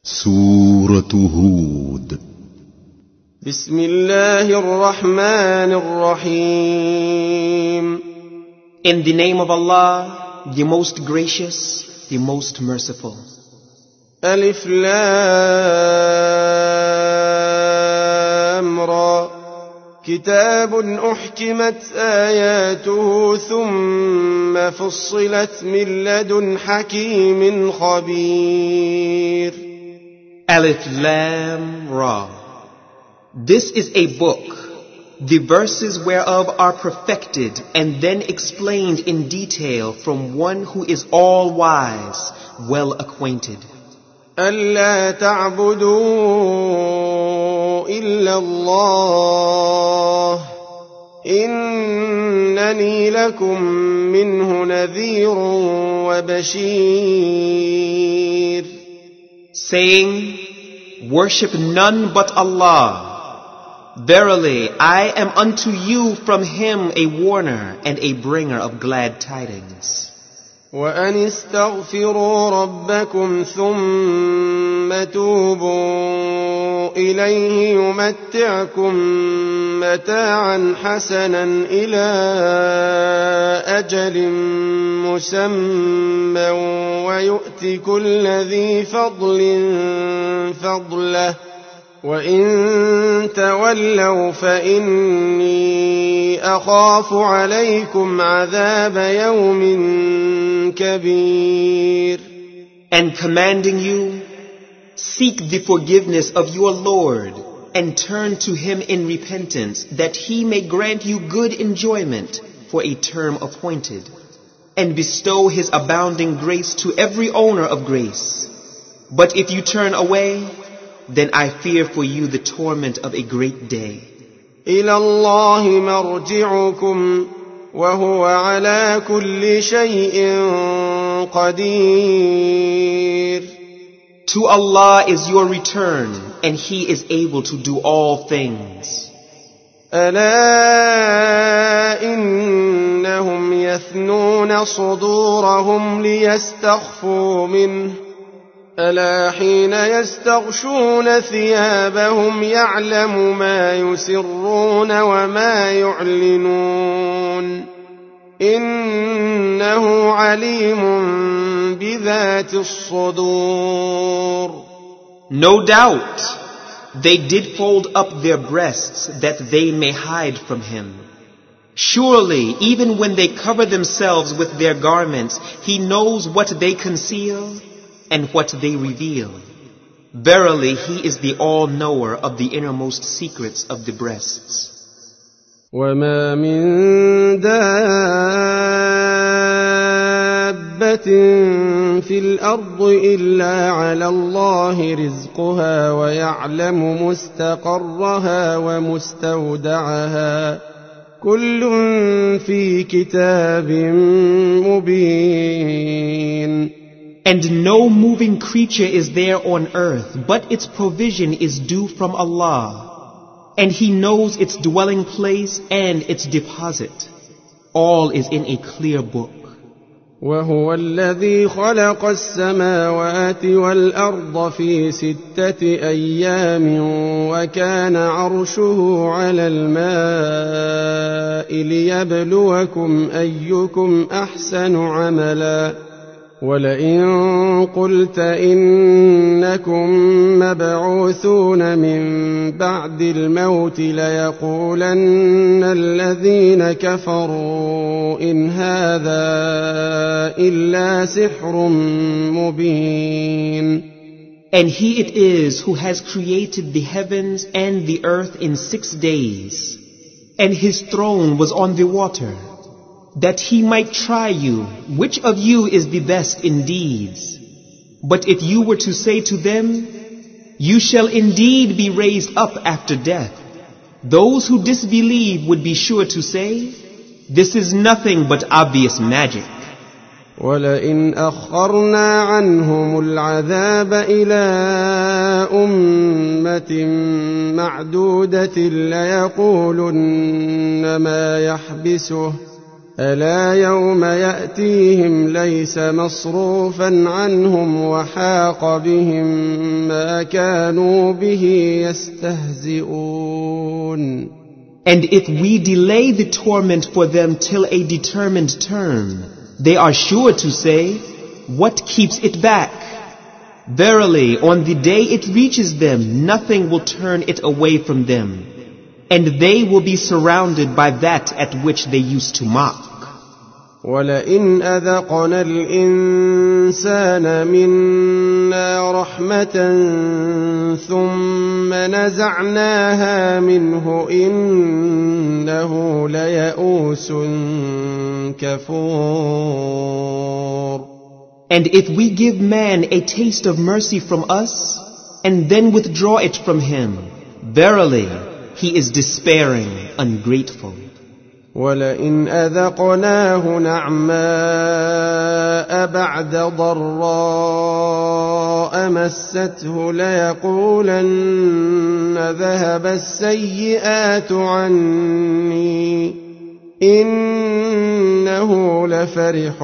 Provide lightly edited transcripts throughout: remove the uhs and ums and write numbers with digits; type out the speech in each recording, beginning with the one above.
سورة هود. بسم الله الرحمن الرحيم. In the name of Allah, the most gracious, the most merciful. ألف لام را. كتاب أحكمت آياته ثم فصلت من لدن حكيم خبير. Alif Lam Ra. This is a book, the verses whereof are perfected and then explained in detail from one who is all-wise, well acquainted. ألا تعبدوا إلا الله إنني لكم منه نذير وبشير. Saying, worship none but Allah. Verily, I am unto you from Him a warner and a bringer of glad tidings. وأن استغفروا ربكم ثم توبوا إليه يمتعكم متاعا حسنا إلى أجل مسمى ويؤت كل ذي فضل فضله وإن تولوا فإني أخاف عليكم عذاب يوم كبير. And commanding you, seek the forgiveness of your Lord and turn to Him in repentance that He may grant you good enjoyment for a term appointed and bestow His abounding grace to every owner of grace. But if you turn away, then I fear for you the torment of a great day. إلى الله مرجعكم وهو على كل شيء قدير. To Allah is your return, and He is able to do all things. ألا إنهم يثنون صدورهم ليستخفوا منه ألا حين يستغشون ثيابهم يعلم ما يسرون وما يعلنون إنه عليم بذات الصدور. No doubt, they did fold up their breasts that they may hide from Him. Surely, even when they cover themselves with their garments, He knows what they conceal and what they reveal. Verily, He is the all-knower of the innermost secrets of the breasts. وما من دابة في الأرض إلا على الله رزقها ويعلم مستقرها ومستودعها كل في كتاب مبين. And no moving creature is there on earth, but its provision is due from Allah. And He knows its dwelling place and its deposit. All is in a clear book. وهو الذي خلق السماوات والأرض في 6 أيام وكان عرشه على الماء ليبلوكم أيكم أحسن عملا ولئن قلت إنكم مبعوثون من بعد الموت ليقولن الذين كفروا إن هذا إلا سحر مبين. And He it is who has created the heavens and the earth in 6 days, and His throne was on the water, that He might try you, which of you is the best in deeds. But if you were to say to them, you shall indeed be raised up after death, those who disbelieve would be sure to say, this is nothing but obvious magic. ولئن أخرنا عنهم العذاب إلى أمة معدودة ليقولن ما يحبسه ألا يوم يأتيهم ليس مصروفا عنهم وحاق بهم ما كانوا به يستهزئون. And if we delay the torment for them till a determined term, they are sure to say, what keeps it back? Verily, on the day it reaches them, nothing will turn it away from them, and they will be surrounded by that at which they used to mock. وَلَئِنْ أَذَقْنَا الْإِنسَانَ مِنَّا رَحْمَةً ثُمَّ نَزَعْنَاهَا مِنْهُ إِنَّهُ لَيَئُوسٌ كَفُورٌ. And if we give man a taste of mercy from us, and then withdraw it from him, verily, he is despairing, ungrateful. وَلَئِنْ أَذَقْنَاهُ نَعْمَاءَ بَعْدَ ضَرَّاءَ مَسَّتْهُ لَيَقُولَنَّ ذَهَبَ السَّيِّئَاتُ عَنِّي إِنَّهُ لَفَرِحٌ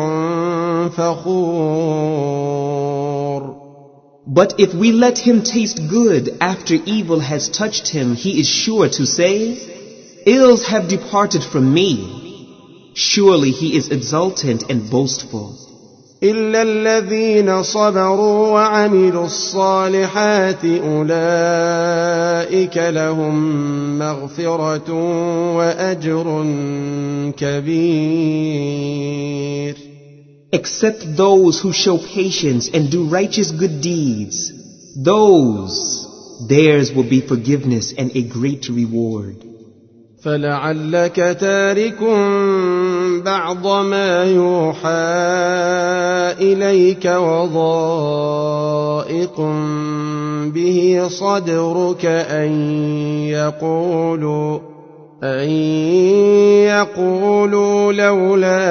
فَخُورٌ. But if we let him taste good after evil has touched him, he is sure to say, ills have departed from me. Surely he is exultant and boastful. إِلَّا الَّذِينَ صَبَرُوا وَعَمِلُوا الصَّالِحَاتِ أُولَئِكَ لَهُم مَّغْفِرَةٌ وَأَجْرٌ كَبِيرٌ. Except those who show patience and do righteous good deeds, theirs will be forgiveness and a great reward. فَلَعَلَّكَ تَارِكٌ بَعْضَ مَا يُوحَىٰ إِلَيْكَ وَضَائِقٌ بِهِ صَدْرُكَ أَن يَقُولُوا لَوْلَا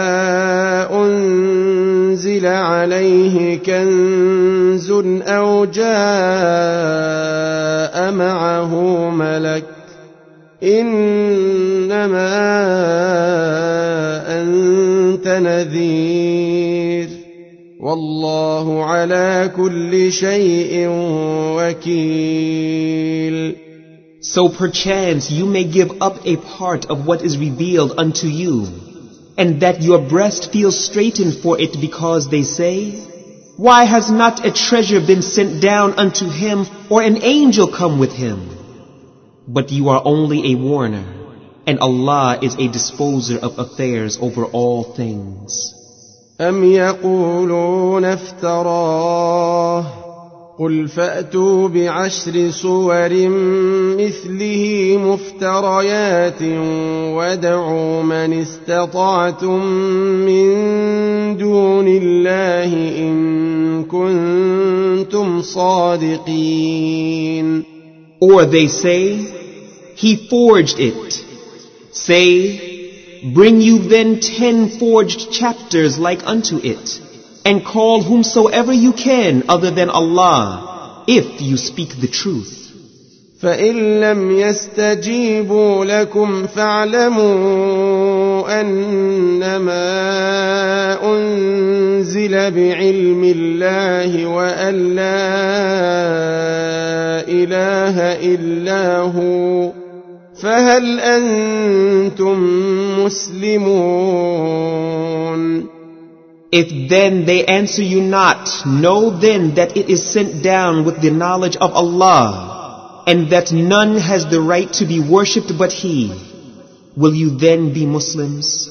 أُنزِلَ عَلَيْهِ كَنزٌ أَوْ جَاءَ مَعَهُ مَلَكٌ إِنَّمَا أَنتَ نَذِيرٌ وَاللَّهُ عَلَى كُلِّ شَيْءٍ وَكِيلٌ. So perchance you may give up a part of what is revealed unto you, and that your breast feels straitened for it because they say, why has not a treasure been sent down unto him or an angel come with him? But you are only a warner, and Allah is a disposer of affairs over all things. أَمْ يَقُولُونَ افْتَرَاهُ قُلْ فَأْتُوا بِعَشْرِ سُوَرٍ مِثْلِهِ مُفْتَرَيَاتٍ وَادْعُوا مَنِ اسْتَطَعْتُم مِّن دُونِ اللَّهِ إِن كُنتُمْ صَادِقِينَ. Or they say, he forged it. Say, bring you then 10 forged chapters like unto it, and call whomsoever you can other than Allah, if you speak the truth. فَإِن لَّمْ يَسْتَجِيبُوا لَكُمْ فَاعْلَمُوا أَنَّمَا أُنزِلَ بِعِلْمِ اللَّهِ وَأَن لَّا إِلَٰهَ إِلَّا هُوَ فَهَلْ أَنتُم مُّسْلِمُونَ. If then they answer you not, know then that it is sent down with the knowledge of Allah, and that none has the right to be worshipped but He. Will you then be Muslims?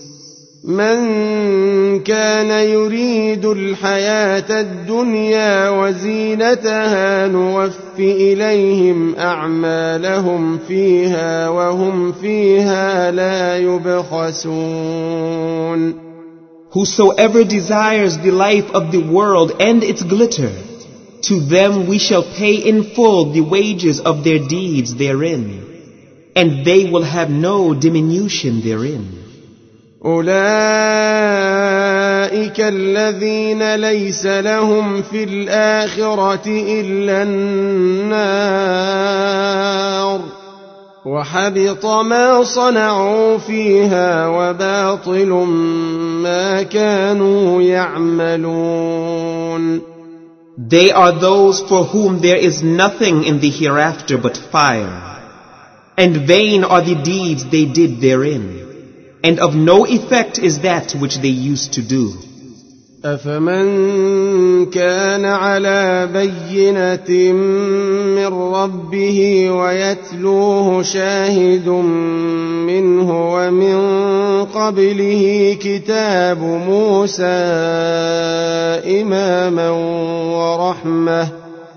من كان يريد الحياة الدنيا وزينتها نوف إليهم أعمالهم فيها وهم فيها لا يبخسون. Whosoever desires the life of the world and its glitter, to them we shall pay in full the wages of their deeds therein, and they will have no diminution therein. أولئك الذين ليس لهم في الآخرة إلا النار وحبط ما صنعوا فيها وباطل ما كانوا يعملون. They are those for whom there is nothing in the hereafter but fire, and vain are the deeds they did therein, and of no effect is that which they used to do. أفمن كان على بينة من ربه ويتلوه شاهد منه ومن قبله كتاب موسى إماما ورحمة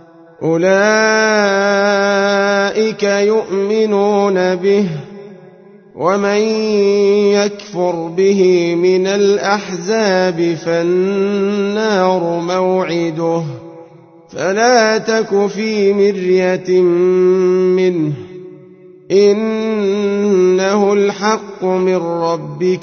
أولئك يؤمنون به ومن يكفر به من الأحزاب فالنار موعده فلا تك في مرية منه إنه الحق من ربك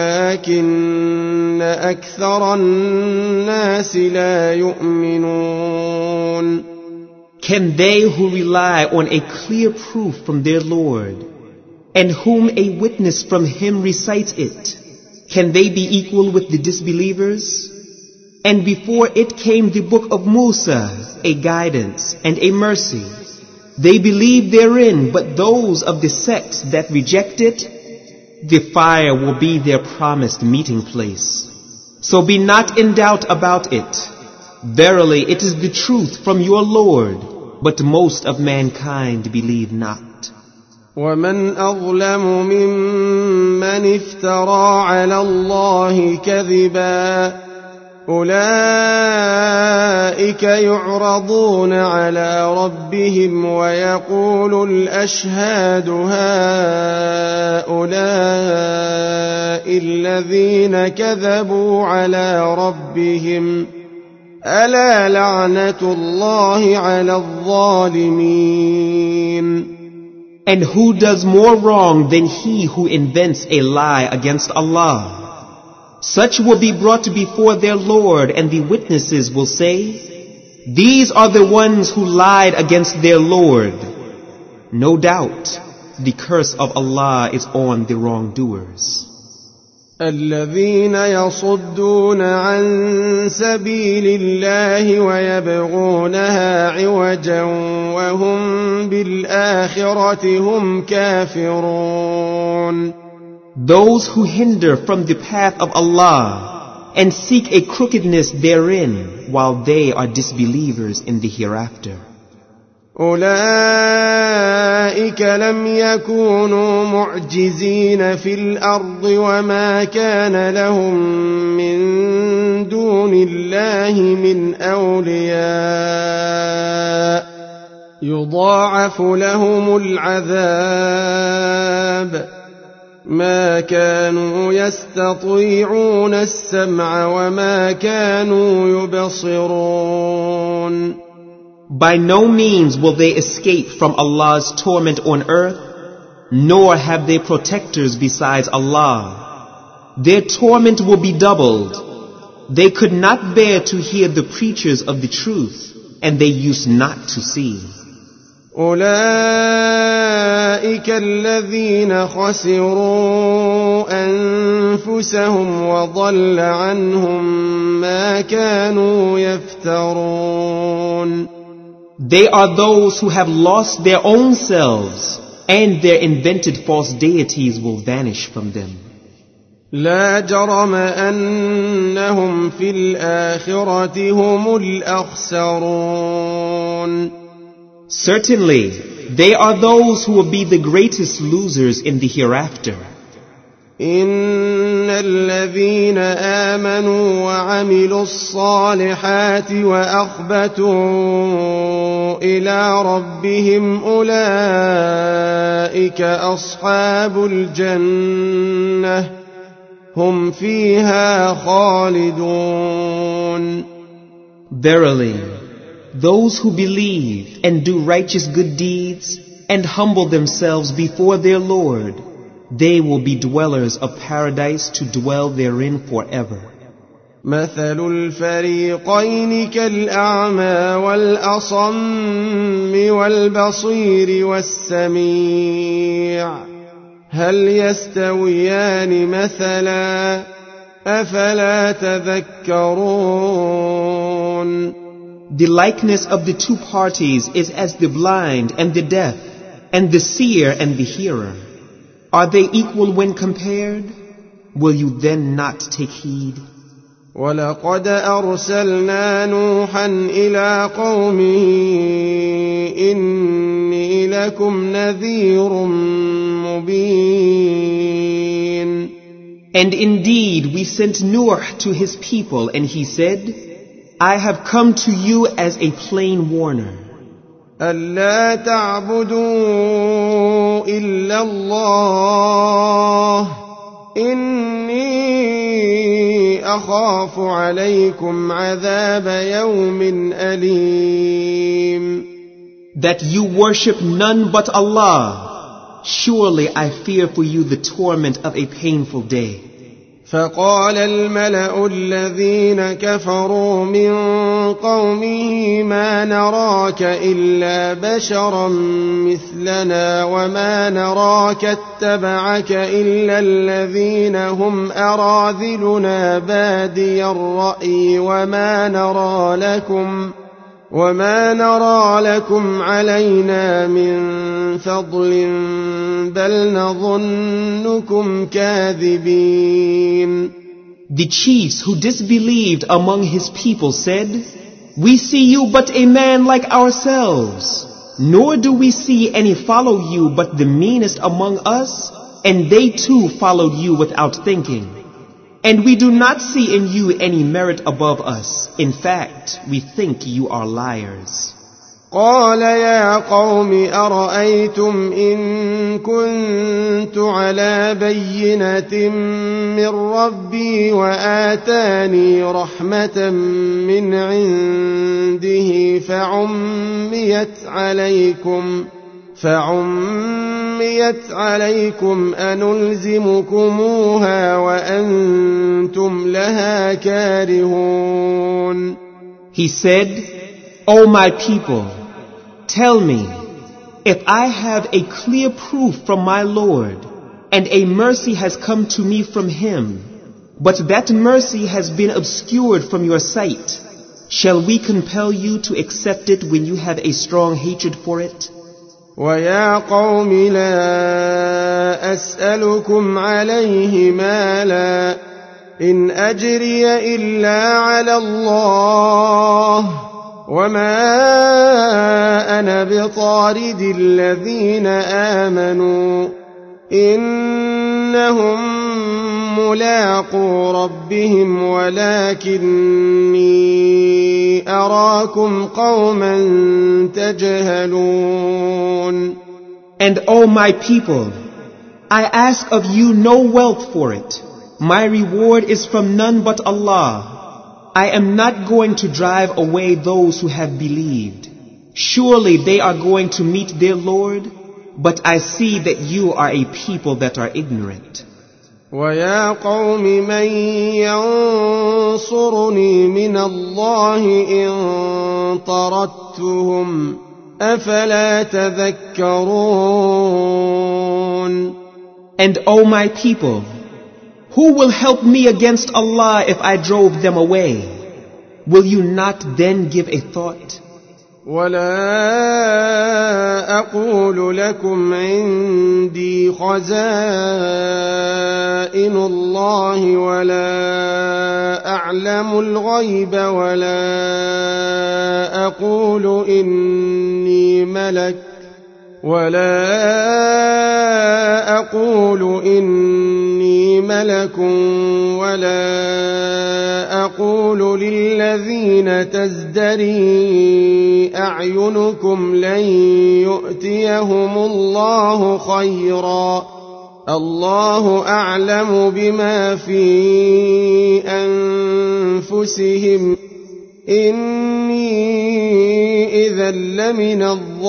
ولكن أكثر الناس لا يؤمنون. Can they who rely on a clear proof from their Lord, and whom a witness from him recites it, can they be equal with the disbelievers? And before it came the book of Musa, a guidance and a mercy, they believed therein, but those of the sects that reject it, the fire will be their promised meeting place. So be not in doubt about it. Verily it is the truth from your Lord, but most of mankind believe not. ومن أظلم ممن افترى على الله كذبا أولئك يعرضون على ربهم ويقول الأشهاد هؤلاء الذين كذبوا على ربهم ألا لعنة الله على الظالمين. And who does more wrong than he who invents a lie against Allah? Such will be brought before their Lord, and the witnesses will say, these are the ones who lied against their Lord. No doubt, the curse of Allah is on the wrongdoers. الذين يصدون عن سبيل الله ويبغونها عوجا وهم بالآخرة هم كافرون. Those who hinder from the path of Allah and seek a crookedness therein, while they are disbelievers in the hereafter. أولئك لم يكونوا معجزين في الأرض وما كان لهم من دون الله من أولياء يضاعف لهم العذاب ما كانوا يستطيعون السمع وما كانوا يبصرون. By no means will they escape from Allah's torment on earth, nor have they protectors besides Allah. Their torment will be doubled. They could not bear to hear the preachers of the truth, and they used not to see. أولئك الذين خسروا أنفسهم وضل عنهم ما كانوا يفترون. They are those who have lost their own selves, and their invented false deities will vanish from them. لا جرم أنهم في الآخرة هم الأخسرون. Certainly, they are those who will be the greatest losers in the hereafter. إن الذين آمنوا وعملوا الصالحات وأخبتوا إلى ربهم أولئك أصحاب الجنة هم فيها خالدون. Verily, those who believe and do righteous good deeds and humble themselves before their Lord, they will be dwellers of paradise to dwell therein forever. مثل الفريقين كالأعمى والأصم والبصير والسميع هل يستويان مثلا أفلا تذكرون. The likeness of the two parties is as the blind and the deaf, and the seer and the hearer. Are they equal when compared? Will you then not take heed? وَلَقَدْ أَرْسَلْنَا نُوحًا إِلَىٰ قَوْمِهِ إِنِّي لَكُمْ نَذِيرٌ مُّبِينٌ. And indeed we sent Nuh to his people, and he said, I have come to you as a plain warner. أَلَّا تَعْبُدُوا إِلَّا اللَّهَ إِنِّي أَخَافُ عَلَيْكُمْ عَذَابَ يَوْمٍ أَلِيمٍ. That you worship none but Allah. Surely I fear for you the torment of a painful day. فقال الملأ الذين كفروا من قومه ما نراك إلا بشرا مثلنا وما نراك اتبعك إلا الذين هم أراذلنا بادي الرأي وما نرى لكم علينا من فضل بل نظنكم كاذبين. The chiefs who disbelieved among his people said, We see you but a man like ourselves, nor do we see any follow you but the meanest among us, and they too followed you without thinking. And we do not see in you any merit above us. In fact, we think you are liars. قال يا قوم أرأيتم إن كنت على بينة من ربي وآتاني رحمة من عنده فعميت عليكم أنلزمكموها وأنتم لها كارهون. He said, O my people, tell me, if I have a clear proof from my Lord, and a mercy has come to me from Him, but that mercy has been obscured from your sight, shall we compel you to accept it when you have a strong hatred for it? وَيَا قَوْمِ لَا أَسْأَلُكُمْ عَلَيْهِ مَالًا إِنْ أَجْرِيَ إِلَّا عَلَى اللَّهِ وَمَا أَنَا بِطَارِدِ الَّذِينَ آمَنُوا إِنَّهُمْ مُلَاقُو رَبِّهِمْ وَلَكِنِّي أَرَاكُمْ قَوْمًا تَجْهَلُونَ. And O my people, I ask of you no wealth for it. My reward is from none but Allah. I am not going to drive away those who have believed. Surely they are going to meet their Lord, but I see that you are a people that are ignorant. وَيَا قَوْمِ مَنْ يَنْصُرُنِي مِنَ اللَّهِ إِنْ طَرَدتُّهُمْ أَفَلَا تَذَكَّرُونَ. And O my people, who will help me against Allah if I drove them away? Will you not then give a thought? ولا أقول لكم عندي خزائن الله ولا أعلم الغيب ولا أقول إني ملك ولا أقول للذين تزدري أعينكم لن يؤتيهم الله خيرا الله أعلم بما في أنفسهم إني إذا لمن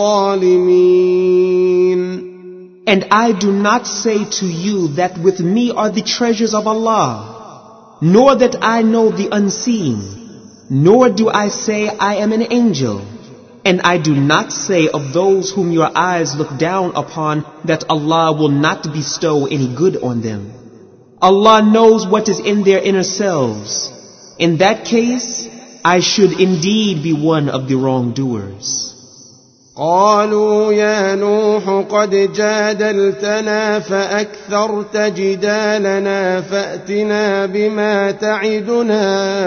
الظالمين. And I do not say to you that with me are the treasures of Allah. nor that I know the unseen, nor do I say I am an angel. And I do not say of those whom your eyes look down upon that Allah will not bestow any good on them. Allah knows what is in their inner selves. In that case, I should indeed be one of the wrongdoers. قالوا يا نوح قد جادلتنا فأكثرت جدالنا فأتنا بما تعدنا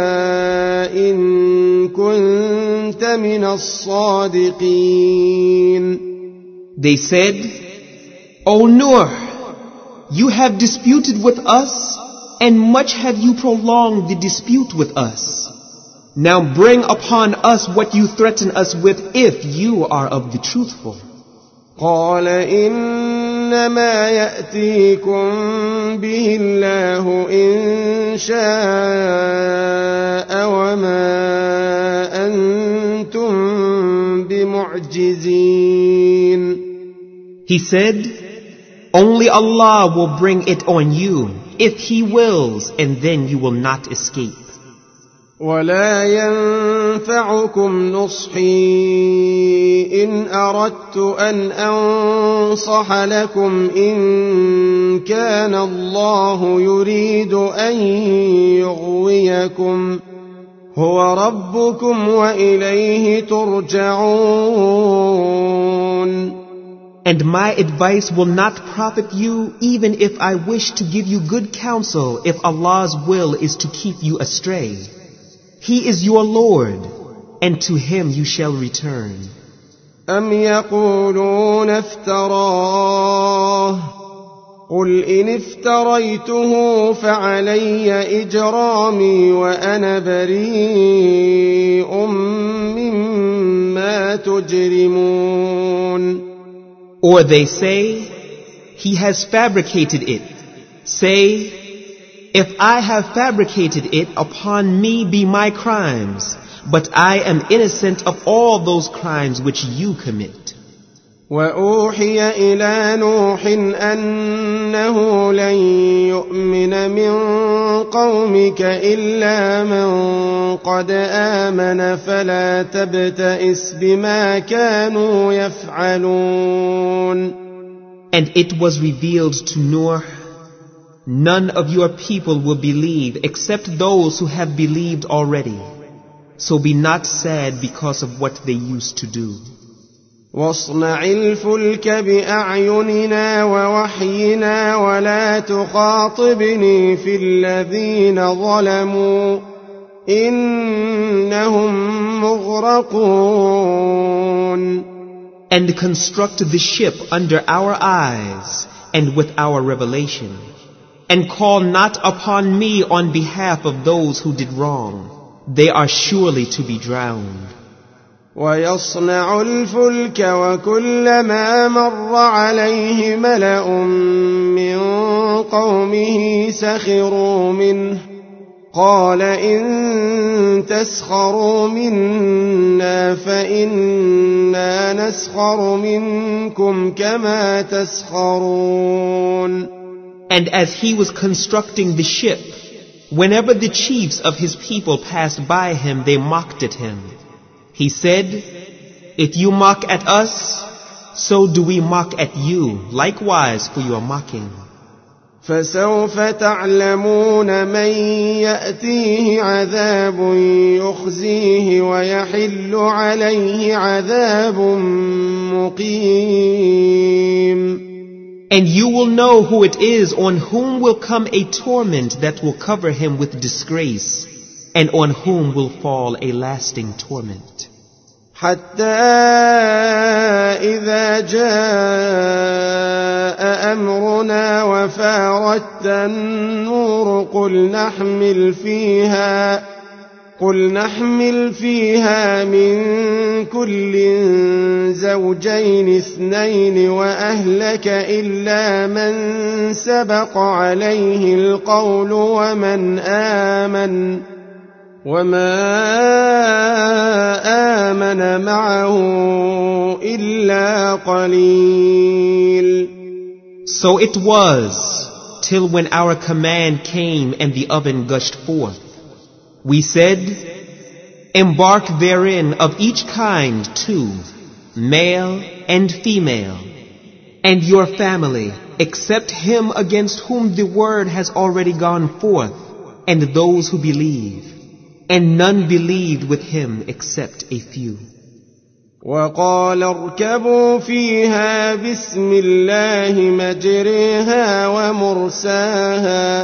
إن كنت من الصادقين. They said, O Nuh, you have disputed with us, and much have you prolonged the dispute with us. Now bring upon us what you threaten us with if you are of the truthful. قال إنما يأتيكم به الله إن شاء وما أنتم بمعجزين. He said, only Allah will bring it on you if He wills, and then you will not escape. ولا ينفعكم نصحي إن أردت أن أنصح لكم إن كان الله يريد أن يغويكم هو ربكم وإليه ترجعون. And my advice will not profit you even if I wish to give you good counsel if Allah's will is to keep you astray. He is your Lord, and to Him you shall return. أم يقولون افتراه قل إن افتريته فعلي إجرامي وأنا بريء مما تجرمون. Or they say, He has fabricated it. Say, if I have fabricated it, upon me be my crimes, but I am innocent of all those crimes which you commit. وأوحي إلى نوح أنه لن يؤمن من قومك إلا من قد آمن فلا تبتئس بما كانوا يفعلون. And it was revealed to Noah, none of your people will believe except those who have believed already. So be not sad because of what they used to do. واصنع الفلك بأعيننا ووحينا ولا تخاطبني في الذين ظلموا إنهم مغرقون. And construct the ship under our eyes and with our revelation. And call not upon me on behalf of those who did wrong. They are surely to be drowned. ويصنع الفلك وكلما مر عليه ملأ من قومه سخروا منه قال إن تسخروا منا فإنا نسخر منكم كما تسخرون. And as he was constructing the ship, whenever the chiefs of his people passed by him, they mocked at him. He said, if you mock at us, so do we mock at you, likewise for your mocking. فسوف تعلمون من يأتيه عذاب يخزيه ويحل عليه عذاب مقيم. And you will know who it is on whom will come a torment that will cover him with disgrace, and on whom will fall a lasting torment. حتى إذا جاء أمرنا وفارت النور قل نحمل فيها من كل زوجين اثنين وأهلك إلا من سبق عليه القول وما آمن معه إلا قليل. So it was, till when our command came and the oven gushed forth. We said, embark therein of each kind 2, male and female, and your family, except him against whom the word has already gone forth, and those who believe. And none believed with him except a few. وقال اركبوا فيها بسم الله مجريها ومرساها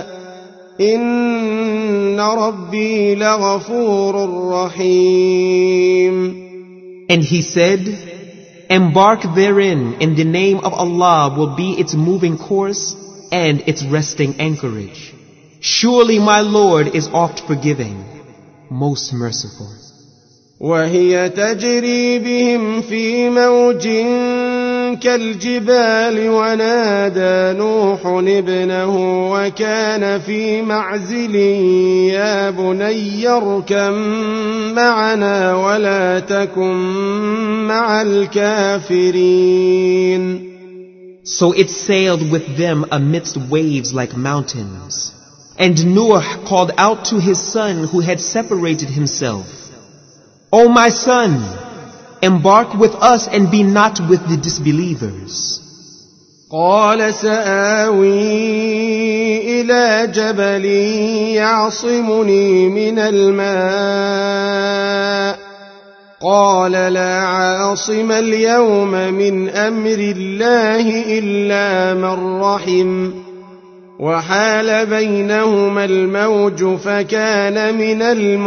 إن ربي لغفور رحيم. And he said, embark therein in the name of Allah will be its moving course and its resting anchorage. Surely my Lord is oft forgiving, most merciful. وهي تجري بهم في موج كالجبال ونادى نوح ابنه وكان في معزل يا بني اركب معنا ولا تكن مع الكافرين. So it sailed with them amidst waves like mountains. And Noah called out to his son who had separated himself, O my son, embark with us and be not with the disbelievers. قال سآوي إلى جبل يعصمني من الماء قال لا عاصم اليوم من أمر الله إلا من رحم وحال بينهما الموج فكان من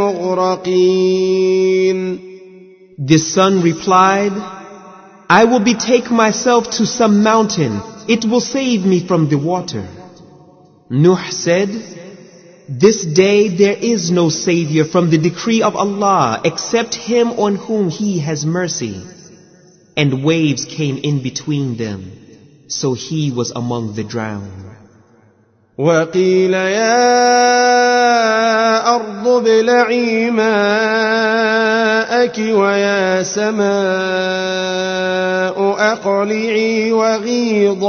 المغرقين. The son replied, I will betake myself to some mountain. It will save me from the water. Nuh said, this day there is no savior from the decree of Allah except him on whom he has mercy. And waves came in between them, so he was among the drowned. وقيل يا أرض ابلعي ماءك ويا سماء أقلعي وغيض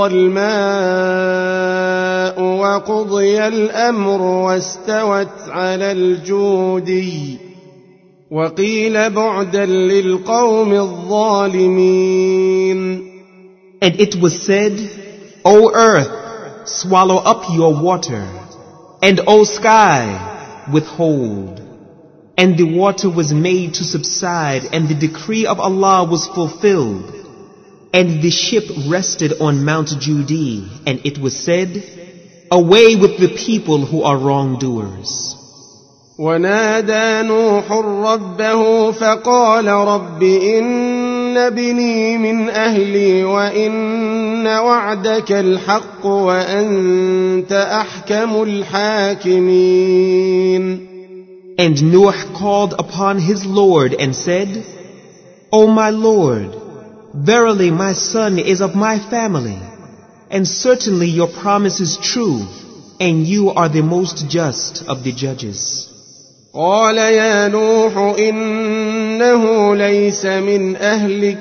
الماء وقضي الأمر واستوت على الجودي وقيل بعدا للقوم الظالمين. And it was said, O earth, swallow up your water, and O sky, withhold. And the water was made to subside, and the decree of Allah was fulfilled. And the ship rested on Mount Judi, and it was said, away with the people who are wrongdoers. ونادى نوح ربه فقال رب إن ابني من أهلي وإن وعدك الحق وأنت أحكم الحاكمين. And Noah called upon his Lord and said, O my Lord, verily my son is of my family, and certainly your promise is true, and you are the most just of the judges. قال يا نوح إنه ليس من أهلك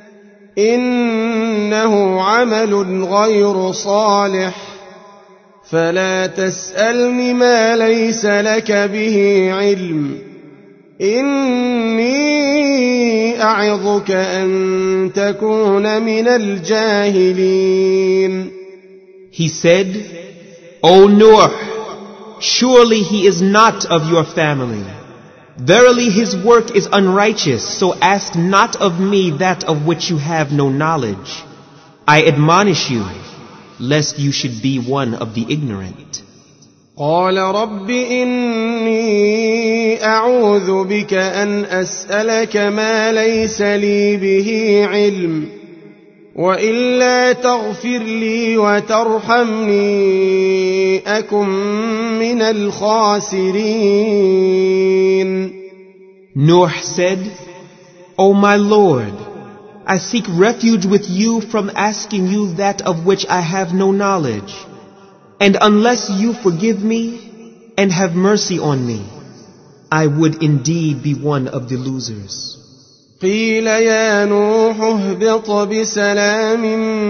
إنه عمل غير صالح فلا تسألني ما ليس لك به علم إني أعظك أن تكون من الجاهلين. He said, O Noah, surely he is not of your family. Verily his work is unrighteous, so ask not of me that of which you have no knowledge. I admonish you, lest you should be one of the ignorant. قال رب إني أعوذ بك أن أسألك ما ليس لي به علم وإلا تغفر لي وترحمني أكن من الخاسرين. Noah said, O my Lord, I seek refuge with you from asking you that of which I have no knowledge. And unless you forgive me and have mercy on me, I would indeed be one of the losers. قيل يا نوح اهبط بسلام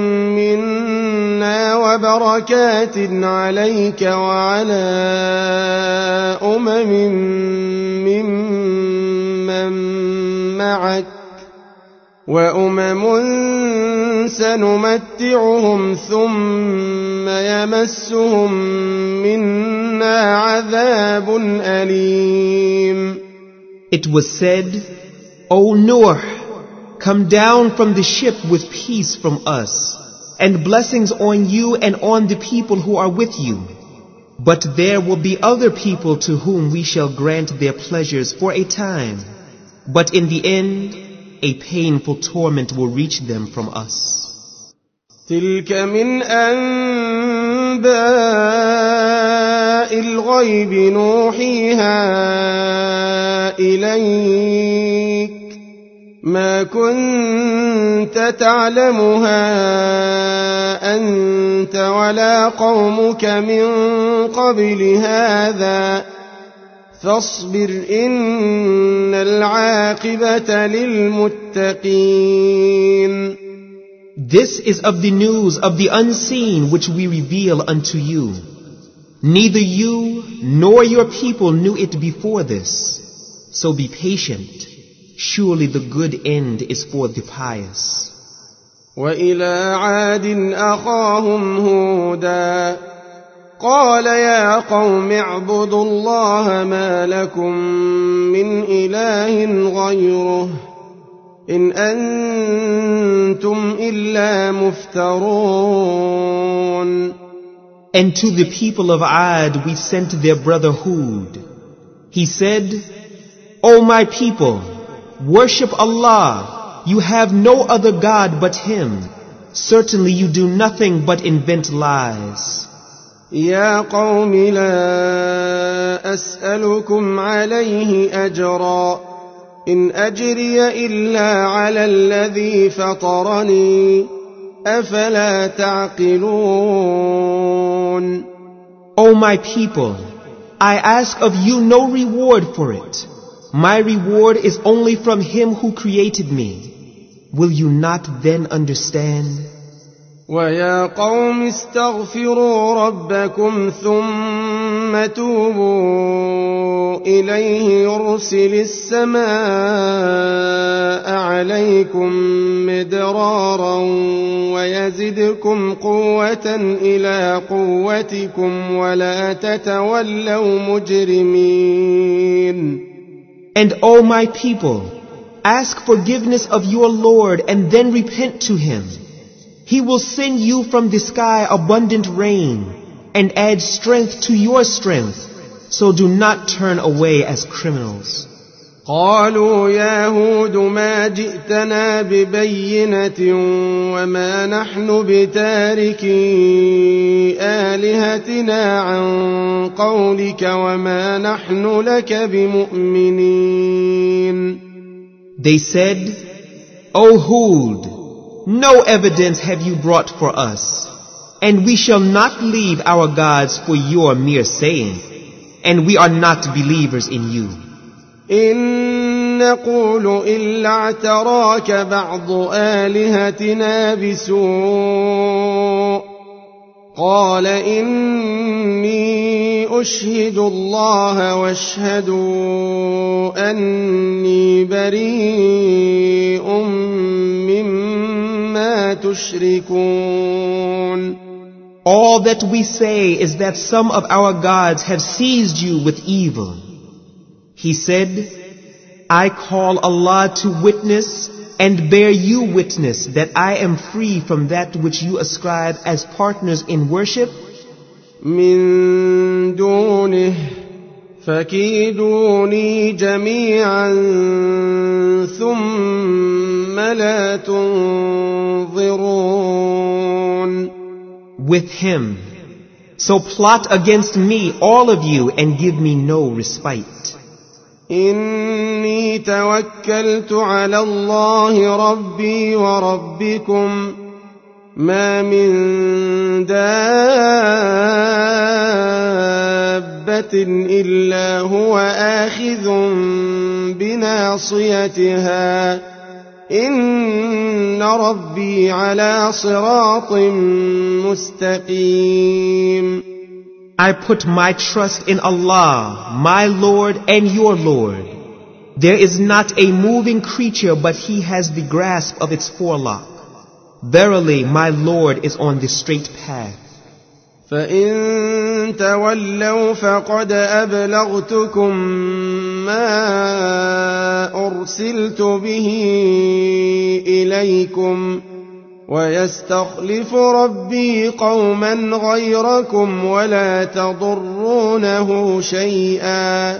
منا وبركات عليك وعلى ممن معك وأمم سنمتعهم ثم يمسهم منا عذاب أليم. It was said, O Noah, come down from the ship with peace from us, and blessings on you and on the people who are with you. But there will be other people to whom we shall grant their pleasures for a time. But in the end, a painful torment will reach them from us. تلك من أنباء الغيب نوحيها إليك ما كنت تعلمها أنت ولا قومك من قبل هذا فاصبر إن العاقبة للمتقين. This is of the news of the unseen which we reveal unto you. Neither you nor your people knew it before this. So be patient. Surely the good end is for the pious. وإلى عاد أخاهم هودا قال يا قوم اعبدوا الله ما لكم من إله غيره إن أنتم إلا مفترون. And to the people of Ad we sent their brother Hud. He said, O my people, worship Allah. You have no other God but Him. Certainly you do nothing but invent lies. يا قوم لا أسألكم عليه أجرا إن أجري إلا على الذي فطرني أفلا تعقلون. O my people, I ask of you no reward for it. My reward is only from Him who created me. Will you not then understand? ويا قوم استغفروا ربكم ثم توبوا إليه يرسل السماء عليكم مدرارا ويزدكم قوة إلى قوتكم ولا تتولوا مجرمين. And O my people, ask forgiveness of your Lord and then repent to Him. He will send you from the sky abundant rain and add strength to your strength, so do not turn away as criminals. قالوا يا هود ما جئتنا ببينة وما نحن بتاركي آلهتنا عن قولك وما نحن لك بمؤمنين. They said, O Hud, no evidence have you brought for us, and we shall not leave our gods for your mere saying, and we are not believers in you. إن نقول إلا اعتراك بعض آلهتنا بسوء قال إني أشهد الله واشهدوا أني بريء مما تشركون. All that we say is that some of our gods have seized you with evil. He said, I call Allah to witness and bear you witness that I am free from that which you ascribe as partners in worship. من دونه فكيدوني جميعا ثم لا تنظرون. With him. So plot against me, all of you, and give me no respite. إني توكلت على الله ربي وربكم ما من دابة إلا هو آخذ بناصيتها إن ربي على صراط مستقيم. I put my trust in Allah, my Lord and your Lord. There is not a moving creature but He has the grasp of its forelock. Verily, my Lord is on the straight path. فإن تولوا فقد أبلغتكم ما أرسلت به إليكم ويستخلف ربي قوما غيركم ولا تضرونه شيئا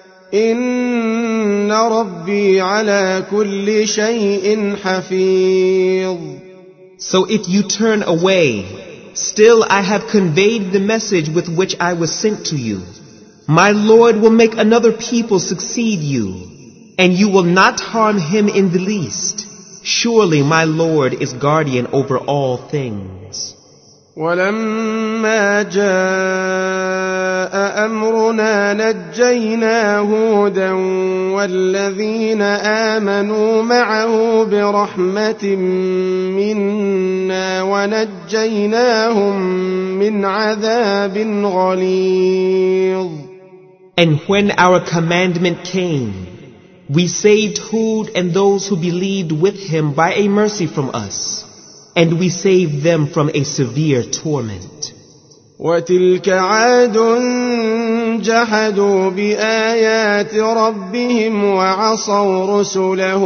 إن ربي على كل شيء حفيظ. So if you turn away, still I have conveyed the message with which I was sent to you. My Lord will make another people succeed you, and you will not harm him in the least. Surely my Lord is guardian over all things. ولما جاء أمرنا نجينا هودا والذين آمنوا معه برحمة منا ونجيناهم من عذاب غليظ. And when our commandment came, we saved Hud and those who believed with him by a mercy from us. And we saved them from a severe torment. وتلك عاد جحدوا بآيات ربهم وعصوا رسله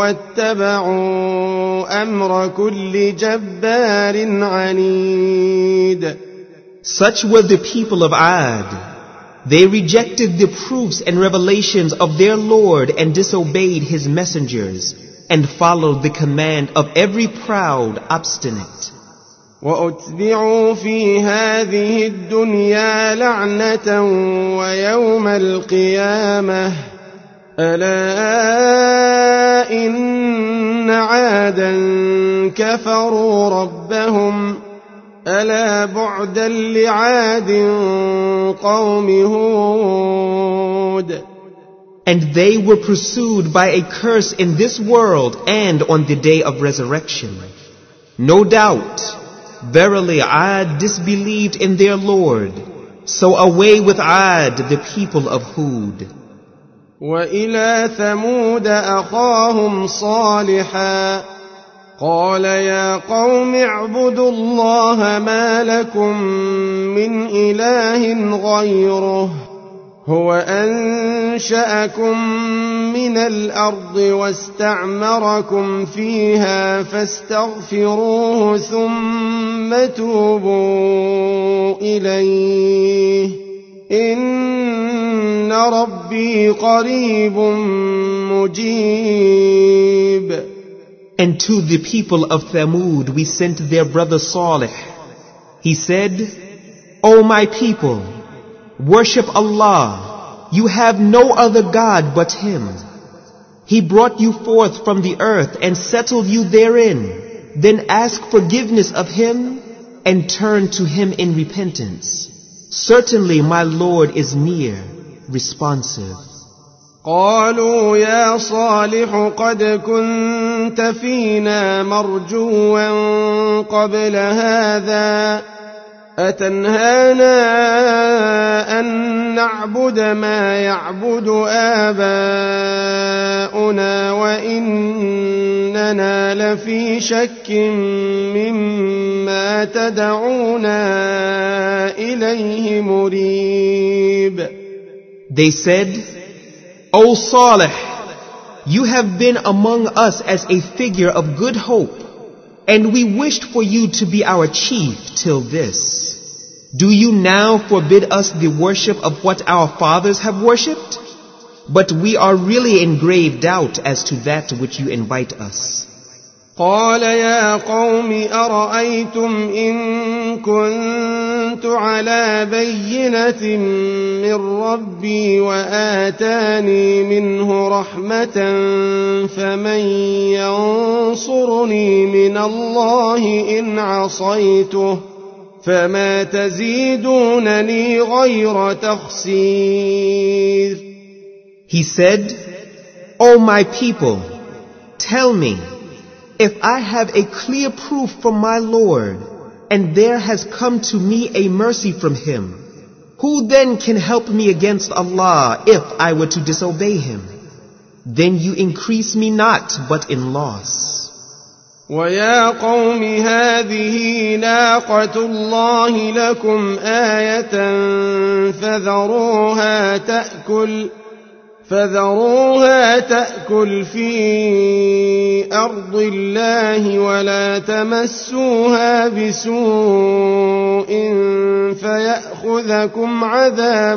واتبعوا أمر كل جبار عنيد. Such were the people of Ad. They rejected the proofs and revelations of their Lord and disobeyed his messengers, and followed the command of every proud, obstinate. وأتبعوا في هذه الدنيا لعنة ويوم القيامة ألا إن عادا كفروا ربهم ألا بعدا لعاد قوم هود. And they were pursued by a curse in this world and on the day of resurrection. No doubt, verily Ad disbelieved in their Lord. So away with Ad, the people of Hud. وإلى ثمود أخاهم صالحا قال يا قوم اعبدوا الله ما لكم من إله غيره هو أنشأكم من الأرض واستعمركم فيها فاستغفروه ثم توبوا إليه إن ربي قريب مجيب. And to the people of Thamud we sent their brother Salih. He said, O my people, worship Allah. You have no other God but Him. He brought you forth from the earth and settled you therein. Then ask forgiveness of Him and turn to Him in repentance. Certainly my Lord is near, responsive. قالوا يا صالح قد كنت فينا مرجوا قبل هذا أتنهانا أن نعبد ما يعبد آباؤنا وإننا لفي شك مما تدعونا إليه مريب. They said, O Salih, you have been among us as a figure of good hope, and we wished for you to be our chief till this. Do you now forbid us the worship of what our fathers have worshipped? But we are really in grave doubt as to that to which you invite us. قال يا قوم أرأيتم إن كنت على بينة من ربي وآتاني منه رحمة فمن ينصرني من الله إن عصيته فما تزيدونني غير تخسير. He said, O my people, tell me, if I have a clear proof from my Lord, and there has come to me a mercy from Him, who then can help me against Allah if I were to disobey Him? Then you increase me not but in loss. ويا قوم هذه ناقة الله لكم آية فذروها تأكل في أرض الله ولا تمسوها بسوء فيأخذكم عذاب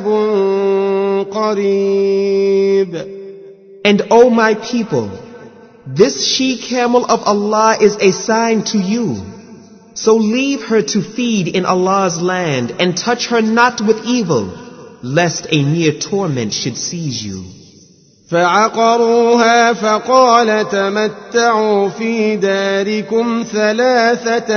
قريب. And O my people, this she-camel of Allah is a sign to you. So leave her to feed in Allah's land and touch her not with evil, lest a near torment should seize you. فعقروها فقال تمتعوا في داركم 3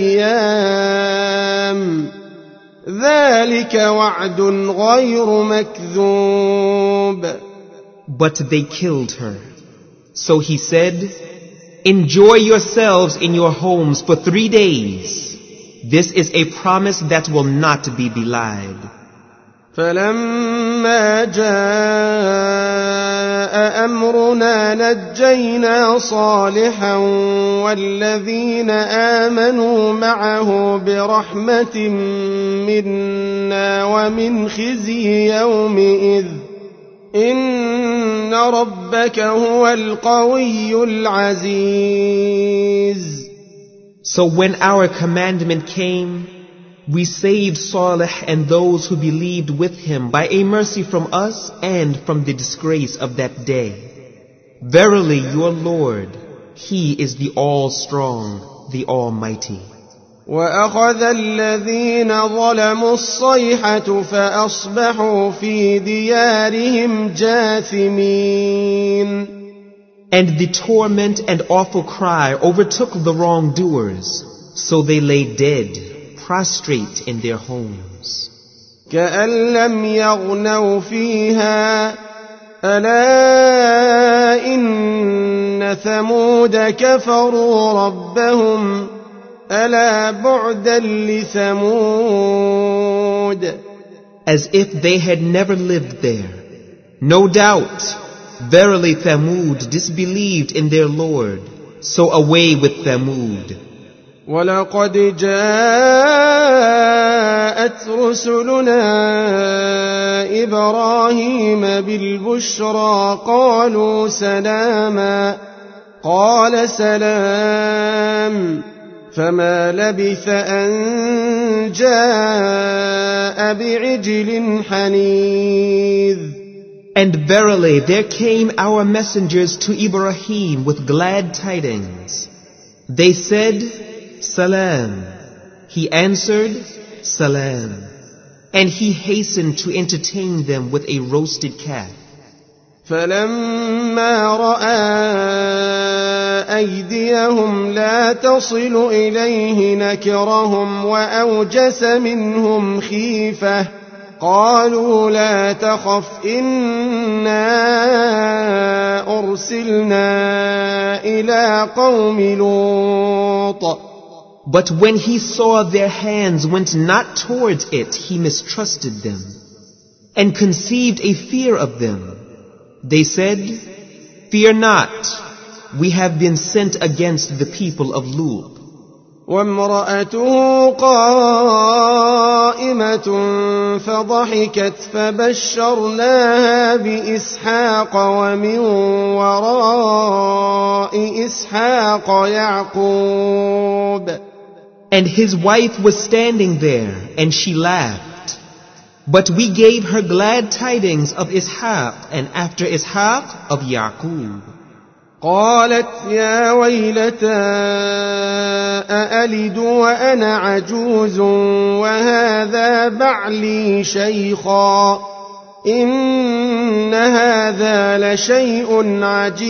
أيام ذلك وعد غير مكذوب. But they killed her. So he said, enjoy yourselves in your homes for 3 days. This is a promise that will not be belied. فلما جاء أمرنا نجينا صالحا والذين آمنوا معه برحمة منا ومن خزي يومئذ إن ربك هو القوي العزيز. So when our commandment came, we saved Salih and those who believed with him by a mercy from us and from the disgrace of that day. Verily your Lord, He is the All-Strong, the Almighty. وأخذ الذين ظلموا الصيحة فأصبحوا في ديارهم جاثمين. And the torment and awful cry overtook the wrongdoers, so they lay dead, prostrate in their homes. كأن لم يغنوا فيها ألا إن ثمود كفروا ربهم ألا بعدا لثمود. As if they had never lived there. No doubt, verily Thamud disbelieved in their Lord, so away with Thamud. ولقد جاءت رسلنا إبراهيم بالبشرى قالوا سلاما قال سلام فما لبث أن جاء بعجل حنيذ. And verily there came our messengers to Ibrahim with glad tidings. They said, Salam. He answered, Salam. And he hastened to entertain them with a roasted calf. فلما رأى أيديهم لا تصل إليه نكرهم وأوجس منهم خيفة قالوا لا تخف إنا أرسلنا إلى قوم لوط. But when he saw their hands went not towards it, he mistrusted them and conceived a fear of them. They said, fear not, we have been sent against the people of Lut. وامرأته قائمة فضحكت فبشرناها بإسحاق ومن وراء إسحاق يعقوب. And his wife was standing there, and she laughed. But we gave her glad tidings of Ishaq, and after Ishaq, of Yaqub. قالت يا ويلتى أألد وأنا عجوز وهذا بعلي شيخا إن هذا لشيء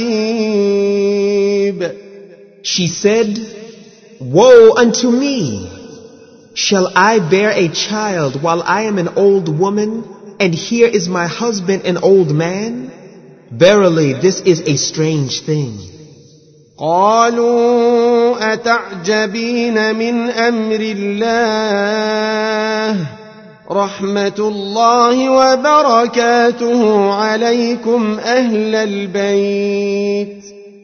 عجيب. She said, woe unto me! Shall I bear a child while I am an old woman, and here is my husband an old man? Verily, this is a strange thing. قالوا أتعجبين من أمر الله رحمة الله وبركاته عليكم أهل البيت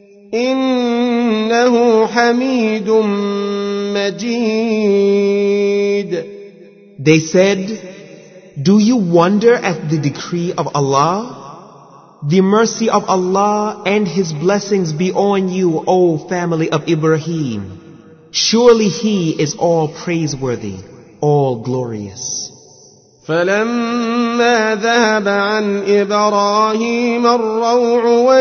إنه حميد مجيد. They said, "Do you wonder at the decree of Allah? The mercy of Allah and His blessings be on you, O family of Ibrahim. Surely He is all praiseworthy, all glorious." فلما ذهب عن إبراهيم الروع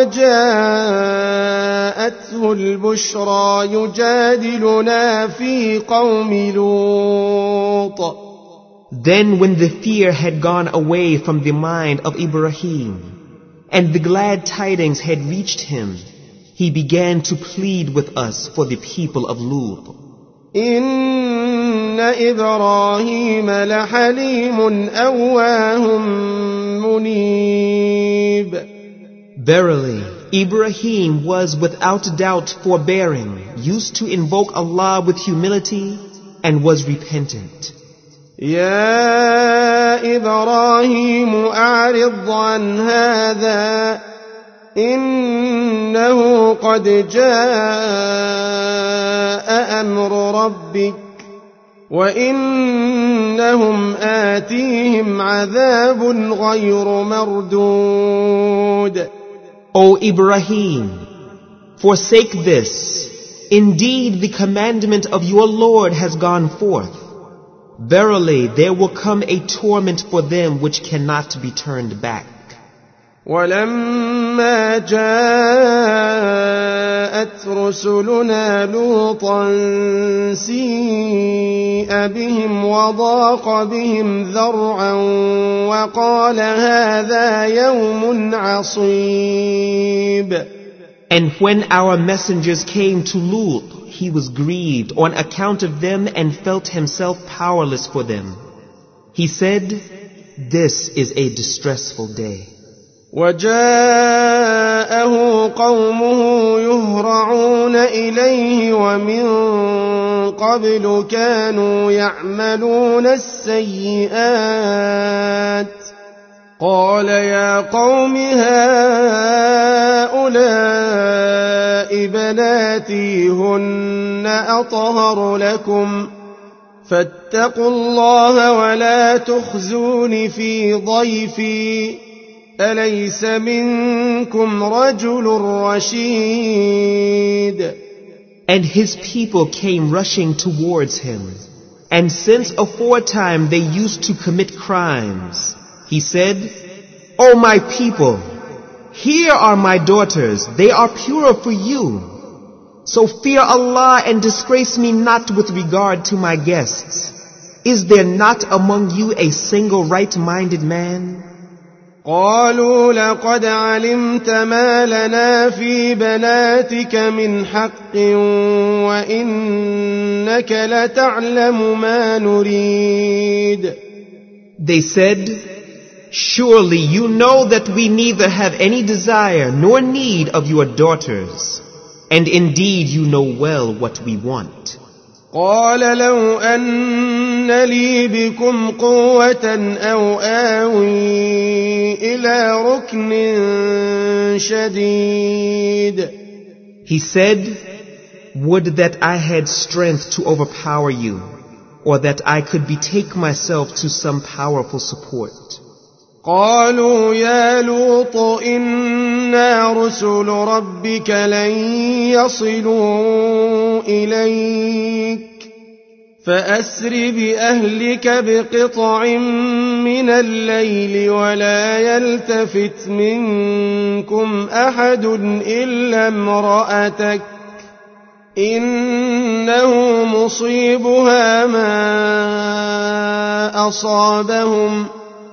وجاءته البشرى يجادلنا في قوم لوط. Then when the fear had gone away from the mind of Ibrahim, and the glad tidings had reached him, he began to plead with us for the people of Lut. إن إبراهيم لحليم أواه منيب. Verily, Ibrahim was without doubt forbearing, used to invoke Allah with humility, and was repentant. يا إبراهيم أعرض عن هذا إنه قد جاء أمر ربك وإنهم آتيهم عذاب غير مردود. O Ibrahim, forsake this. Indeed, the commandment of your Lord has gone forth. Verily, there will come a torment for them which cannot be turned back. ولما جاءت رسلنا لوطا سيء بهم وضاق بهم ذرعا وقال هذا يوم عصيب. And when our messengers came to Lut, he was grieved on account of them and felt himself powerless for them. He said, "This is a distressful day." وجاءه قومه يهرعون إليه ومن قبل كانوا يعملون السيئات قال يا قوم هؤلاء بناتي هن أطهر لكم فاتقوا الله ولا تخزون في ضيفي أليس منكم رجل رشيد. And his people came rushing towards him. And since aforetime they used to commit crimes, he said, "O my people, here are my daughters, they are pure for you. So fear Allah and disgrace me not with regard to my guests. Is there not among you a single right-minded man?" قالوا لقد علمت ما لنا في بناتك من حق وإنك لتعلم ما نريد. They said, "Surely you know that we neither have any desire nor need of your daughters, and indeed you know well what we want." قال لو أن لي بكم قوة أو آوي إلى ركن شديد. He said, "Would that I had strength to overpower you, or that I could betake myself to some powerful support." قالوا يا لوط إنا رسل ربك لن يصلوا إليك فأسر بأهلك بقطع من الليل ولا يلتفت منكم أحد إلا امرأتك إنه مصيبها ما أصابهم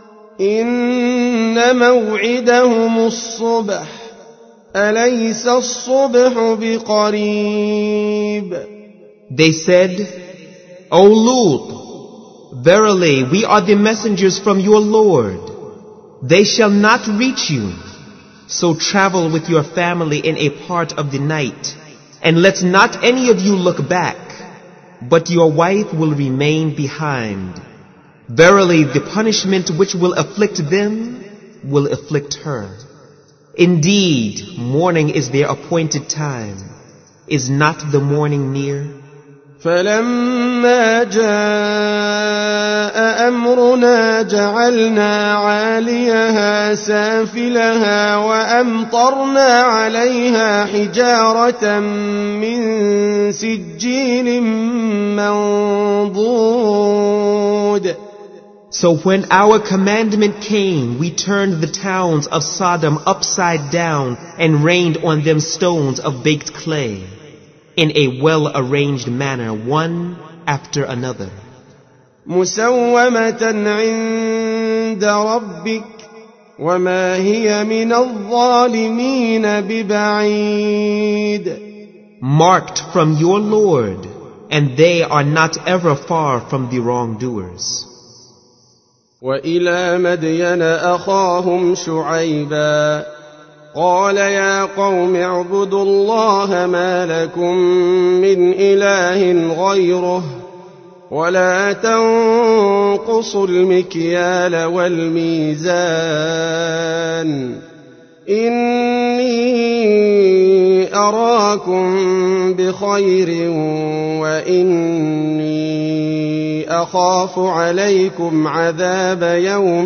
إن موعدهم الصبح أليس الصبح بقريب. They said, "O Lut, verily we are the messengers from your Lord. They shall not reach you. So travel with your family in a part of the night, And let not any of you look back, but your wife will remain behind. Verily, the punishment which will afflict them will afflict her. Indeed, morning is their appointed time. Is not the morning near? فلما جاء أمرنا جعلنا عاليها سافلها وأمطرنا عليها حجارة من سجيل منضود. So when our commandment came, we turned the towns of Sodom upside down and rained on them stones of baked clay, in a well-arranged manner, one after another. مسومة عند ربك وما هي من الظالمين ببعيد. Marked from your Lord, and they are not ever far from the wrongdoers. وإلى مدين أخاهم شعيبا قال يا قوم اعبدوا الله ما لكم من إله غيره ولا تنقصوا المكيال والميزان إني أراكم بخير وإني أخاف عليكم عذاب يوم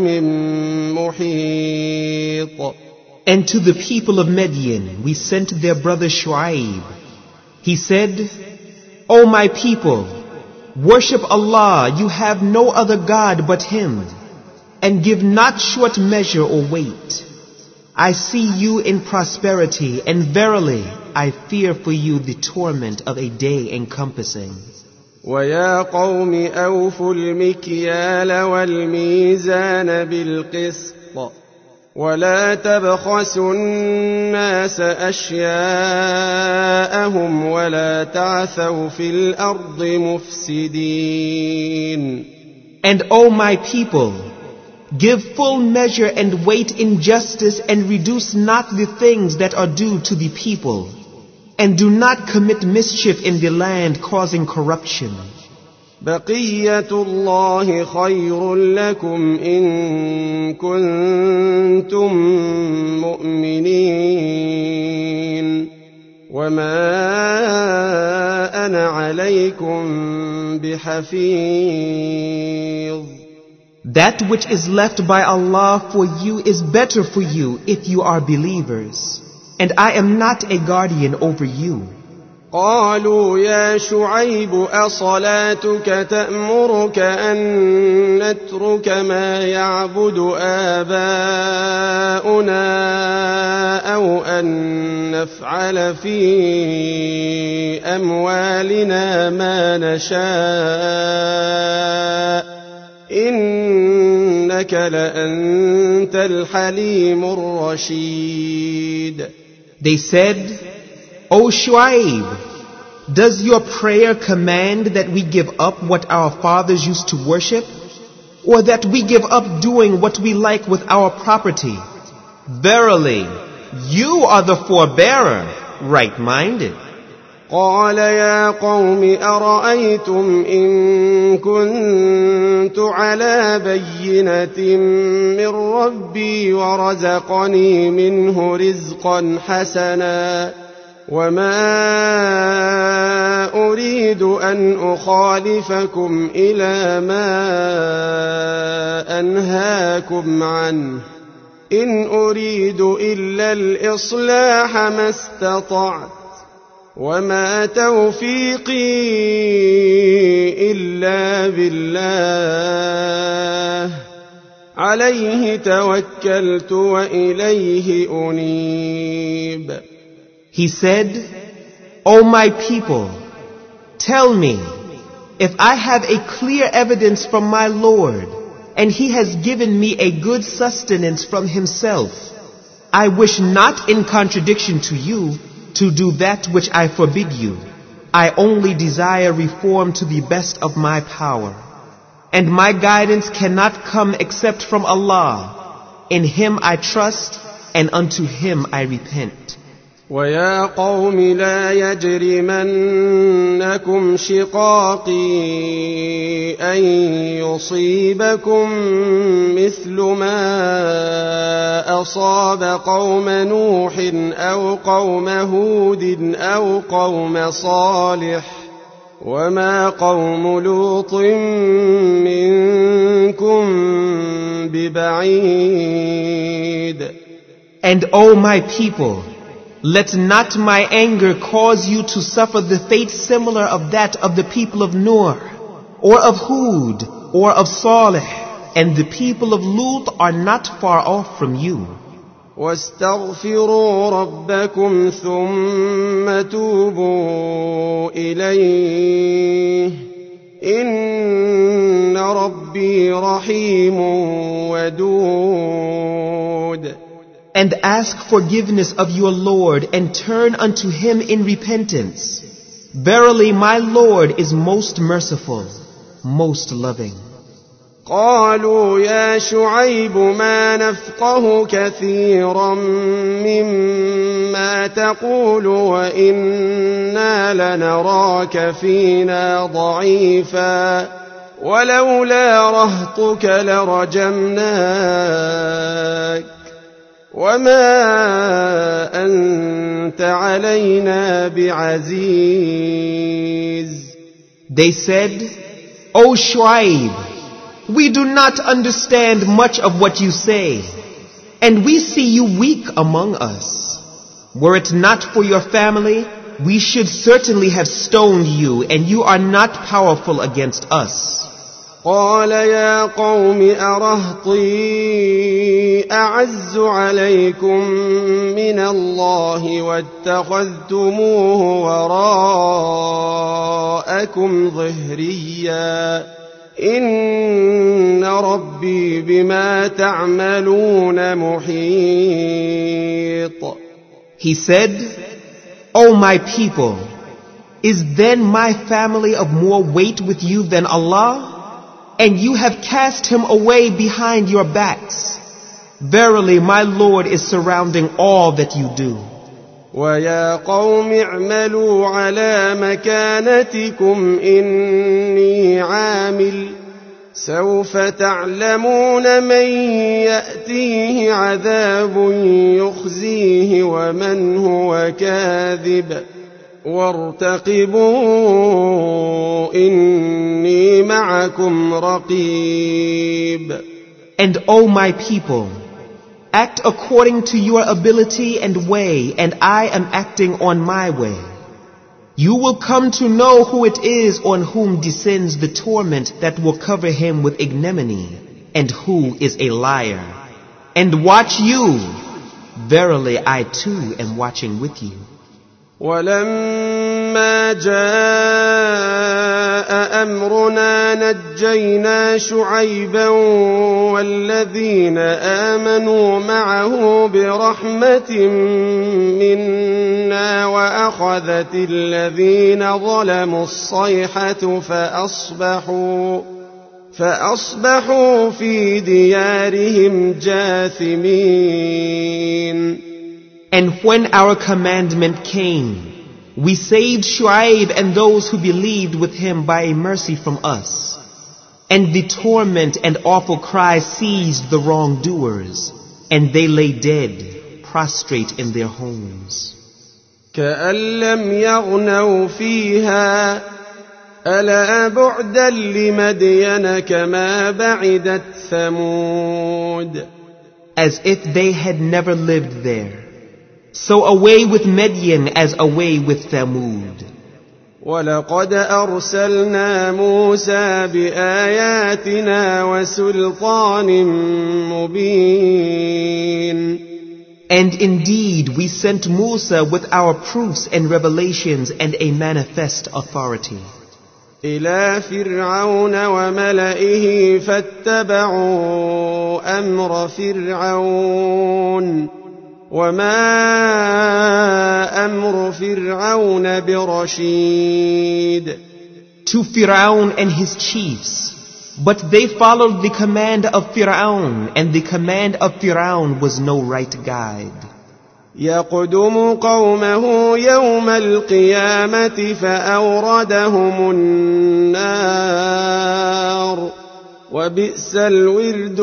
محيط. And to the people of Midian we sent their brother Shu'aib. He said, O my people, worship Allah, you have no other God but Him, and give not short measure or weight. I see you in prosperity, and verily I fear for you the torment of a day encompassing. ويا قوم أوفوا المكيال والميزان بالقسط ولا تبخسوا الناس أشياءهم ولا تعثوا في الأرض مفسدين. And O my people, give full measure and weight in justice and reduce not the things that are due to the people. And do not commit mischief in the land causing corruption. بقية الله خير لكم إن كنتم مؤمنين وما أنا عليكم بحفيظ. That which is left by Allah for you is better for you if you are believers. And I am not a guardian over you. قالوا يا شعيب أصلاتك تأمرك أن نترك ما يعبد آباؤنا أو أن نفعل في أموالنا ما نشاء إنك لأنت الحليم الرشيد. They said, O Shu'aib, does your prayer command that we give up what our fathers used to worship, or that we give up doing what we like with our property? Verily, you are the forbearer, right-minded. قال يا قوم أرأيتم إن كنت على بينة من ربي ورزقني منه رزقا حسنا وما أريد أن أخالفكم إلى ما أنهاكم عنه إن أريد إلا الإصلاح ما استطعت وما توفيقي إلا بالله عليه توكلت وإليه أنيب. He said, O my people, tell me, if I have a clear evidence from my Lord, and He has given me a good sustenance from Himself, I wish not in contradiction to you to do that which I forbid you. I only desire reform to the best of my power. And my guidance cannot come except from Allah. In Him I trust, and unto Him I repent. ويا قوم لا يجرمنكم شقاقي أن يصيبكم مثل ما أصاب قوم نوح أو قوم هود أو قوم صالح وما قوم لوط منكم ببعيد. And O my people, let not my anger cause you to suffer the fate similar of that of the people of Noah, or of Hud, or of Salih, and the people of Lut are not far off from you. واستغفروا ربكم ثم توبوا إليه إن ربي رحيم ودود. And ask forgiveness of your Lord and turn unto him in repentance. Verily my Lord is most merciful, most loving. قالوا يا شعيب ما نفقه كثيرا مما تقول وإنا لنراك فينا ضعيفا ولولا رهطك لرجمناك وما أنت علينا بعزيز. They said, O Shu'aib, we do not understand much of what you say, and we see you weak among us. Were it not for your family, we should certainly have stoned you, and you are not powerful against us. قال يا قوم أرهطي أعز عليكم من الله واتخذتموه وراءكم ظهريا إن ربي بما تعملون محيط. He said, O my people, is then my family of more weight with you than Allah? And you have cast him away behind your backs. Verily my Lord is surrounding all that you do. ويا قوم اعملوا على مكانتكم إني عامل سوف تعلمون من يأتيه عذاب يخزيه ومن هو كاذب وارتقبوا إني معكم رقيب. And O my people, act according to your ability and way, and I am acting on my way. You will come to know who it is on whom descends the torment that will cover him with ignominy, and who is a liar. And watch you. Verily I too am watching with you. ولما جاء أمرنا نجينا شعيبا والذين آمنوا معه برحمة منا وأخذت الذين ظلموا الصيحة فأصبحوا في ديارهم جاثمين. And when our commandment came, we saved Shu'aib and those who believed with him by a mercy from us. And the torment and awful cry seized the wrongdoers, and they lay dead, prostrate in their homes. كأن لم يغنوا فيها ألا بعدا لمدين كما بعدت ثمود. As if they had never lived there. So away with Midian as away with Thamud. ولقد أرسلنا موسى بآياتنا وسلطان مبين. And indeed we sent Musa with our proofs and revelations and a manifest authority. إلى فرعون وملئه فاتبعوا أمر فرعون وما أمر فرعون برشيد. To Fir'aun and his chiefs, but they followed the command of Fir'aun, and the command of Fir'aun was no right guide. يقدم قومه يوم القيامة فأوردهم النار وبئس الورد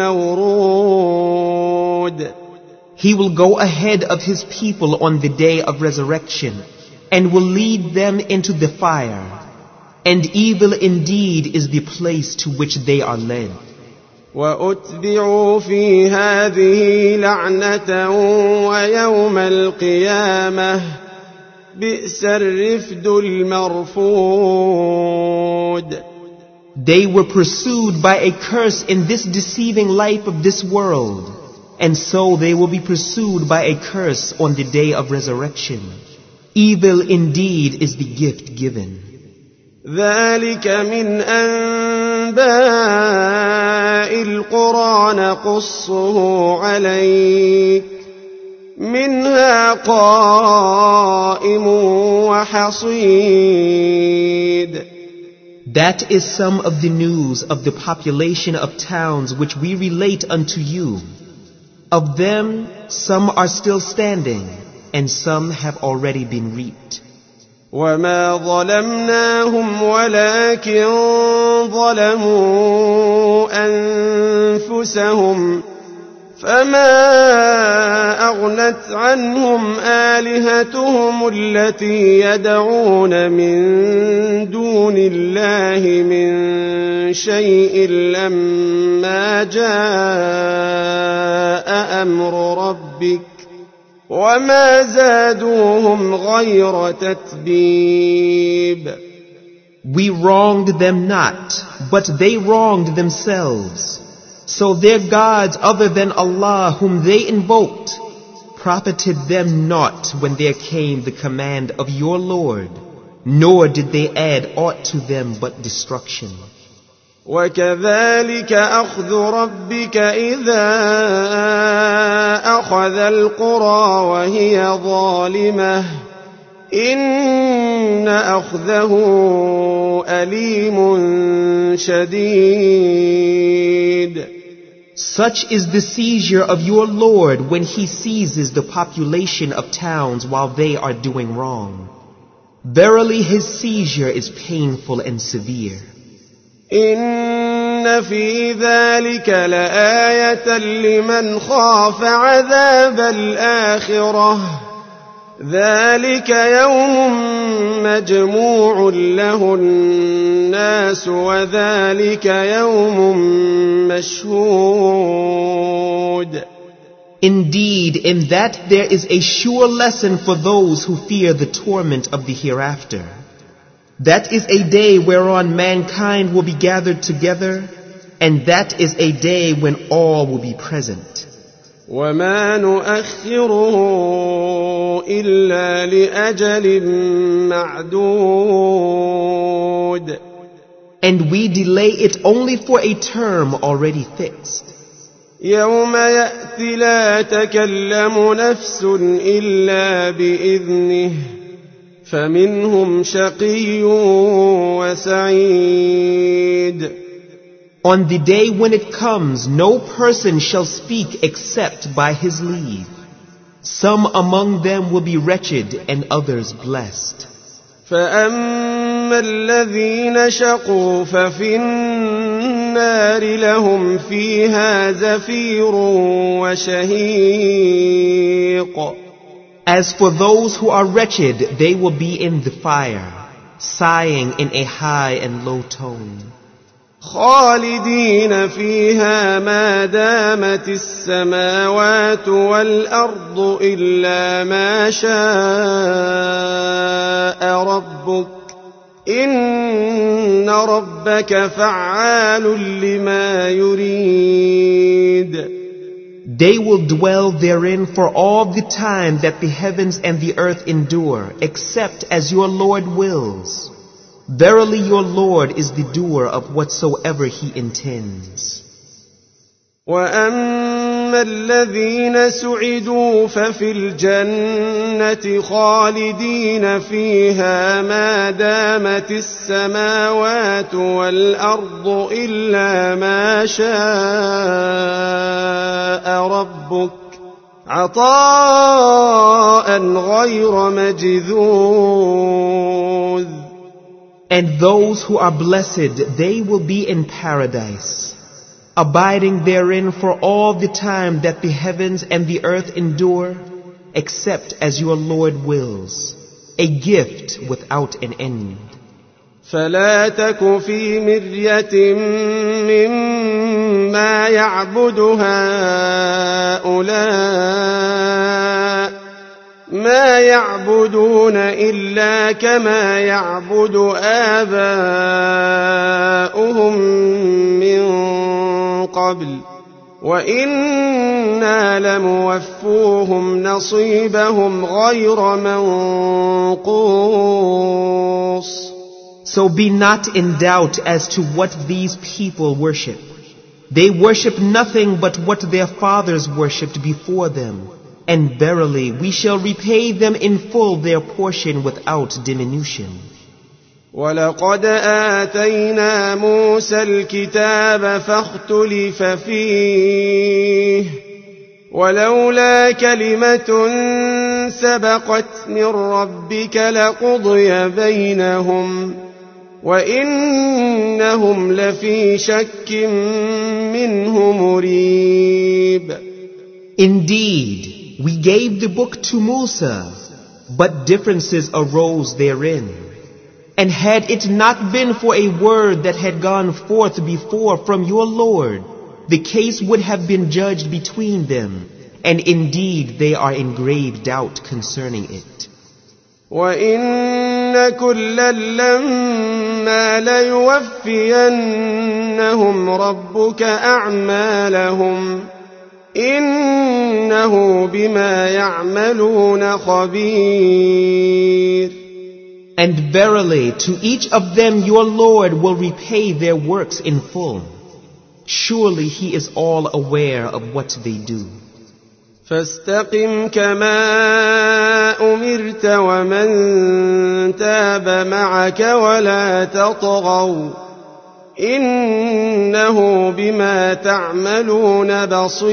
المورود. He will go ahead of his people on the day of resurrection and will lead them into the fire. And evil indeed is the place to which they are led. وأتبعوا في هذه لعنة ويوم القيامة بئس الرفد المرفود. They were pursued by a curse in this deceiving life of this world, and so they will be pursued by a curse on the day of resurrection. Evil indeed is the gift given. ذلك من أنباء القرى نقصه عليك منها قائم وحصيد. That is some of the news of the population of towns which we relate unto you. Of them, some are still standing, and some have already been reaped. وما ظلمناهم ولكن ظلموا أنفسهم فما أغنت عنهم آلهتهم التي يدعون من دون الله من شيء لما جاء أمر ربك وما زادوهم غير تتبيب. We wronged them not, but they wronged themselves. So their gods other than Allah whom they invoked profited them not when there came the command of your Lord, nor did they add aught to them but destruction. وكذلك أخذ ربك إذا أخذ القرى وهي ظالمة إن أخذه أليم شديد. Such is the seizure of your Lord when he seizes the population of towns while they are doing wrong. Verily his seizure is painful and severe. إن في ذلك لآية لمن خاف عذاب الآخرة ذلك يوم مجموع له الناس وذلك يوم مشهود. Indeed, in that there is a sure lesson for those who fear the torment of the hereafter. That is a day whereon mankind will be gathered together, and that is a day when all will be present. وما نؤخره إلا لأجل معدود. And we delay it only for a term already fixed. يوم يأتي لا تكلم نفس إلا بإذنه فمنهم شقي وسعيد. On the day when it comes, no person shall speak except by his leave. Some among them will be wretched and others blessed. فأما الذين شقوا ففي النار لهم فيها زفير وشهيق. As for those who are wretched, they will be in the fire, sighing in a high and low tone. خالدين فيها ما دامت السماوات والأرض إلا ما شاء ربك إن ربك فعال لما يريد. They will dwell therein for all the time that the heavens and the earth endure, except as your Lord wills. Verily your Lord is the doer of whatsoever he intends. وَأَمَّا الَّذِينَ سُعِدُوا فَفِي الْجَنَّةِ خَالِدِينَ فِيهَا مَا دَامَتِ السَّمَاوَاتُ وَالْأَرْضُ إِلَّا مَا شَاءَ رَبُّكَ عطاء غير مجذوذ. And those who are blessed, they will be in paradise, abiding therein for all the time that the heavens and the earth endure, except as your Lord wills, a gift without an end. فلا تك في مرية مما يعبد هؤلاء ما يعبدون إلا كما يعبد آباؤهم من قبل وإنا لموفوهم نصيبهم غير منقوص. So be not in doubt as to what these people worship. They worship nothing but what their fathers worshipped before them. And verily, we shall repay them in full their portion without diminution. وَلَقَدْ آتَيْنَا مُوسَى الْكِتَابَ فَاخْتُلِفَ فِيهِ وَلَوْلَا كَلِمَةٌ سَبَقَتْ مِنْ رَبِّكَ لَقُضِيَ بَيْنَهُمْ وَإِنَّهُمْ لَفِي شَكٍّ مِّنْهُ مُرِيبٍ. Indeed, we gave the book to Musa, but differences arose therein. And had it not been for a word that had gone forth before from your Lord, the case would have been judged between them, and indeed they are in grave doubt concerning it. وَإِنَّ كُلًّا لَّمَّا لَيُوَفِّيَنَّهُمْ رَبُّكَ أَعْمَالَهُمْ إِنَّهُ بِمَا يَعْمَلُونَ خَبِيرٌ. And verily, to each of them your Lord will repay their works in full. Surely He is all aware of what they do. فاستقم كما أمرت ومن تاب معك ولا تطغوا إنه بما تعملون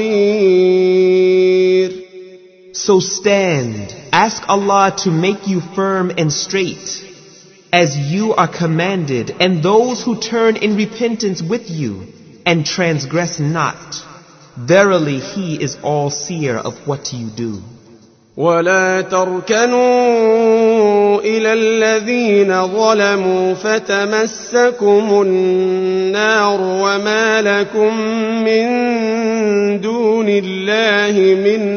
بصير. So stand, ask Allah to make you firm and straight, as you are commanded, and those who turn in repentance with you, and transgress not. Verily, He is all-seer of what you do. ولا تركنوا إلى الذين ظلموا فتمسكم النار وما لكم من دون الله من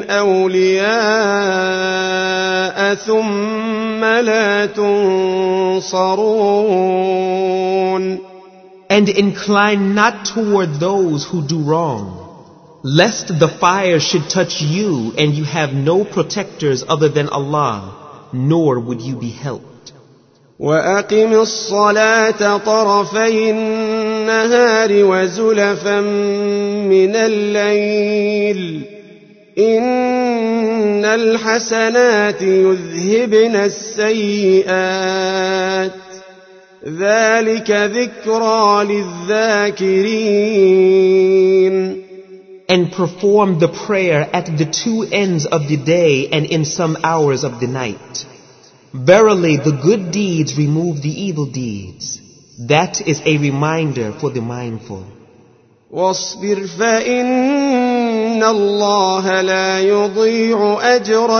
أولياء ثم لا تنصرون. And incline not toward those who do wrong, lest the fire should touch you and you have no protectors other than Allah, nor would you be helped. وَأَقِمِ الصَّلَاةَ طَرَفَيِ النَّهَارِ وَزُلَفًا مِّنَ اللَّيْلِ إِنَّ الْحَسَنَاتِ يُذْهِبْنَ السَّيِّئَاتِ ذَلِكَ ذِكْرَى لِلذَّاكِرِينَ. And perform the prayer at the two ends of the day and in some hours of the night. Verily, the good deeds remove the evil deeds. That is a reminder for the mindful. واصبر فإن الله لا يضيع أجر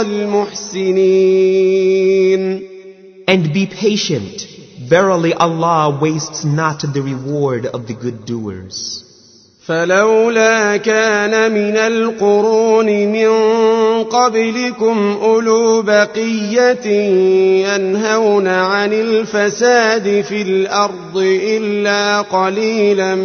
المحسنين. And be patient. Verily, Allah wastes not the reward of the good doers. فلولا كان من القرون من قبلكم أولو بقية ينهون عن الفساد في الأرض إلا قليلا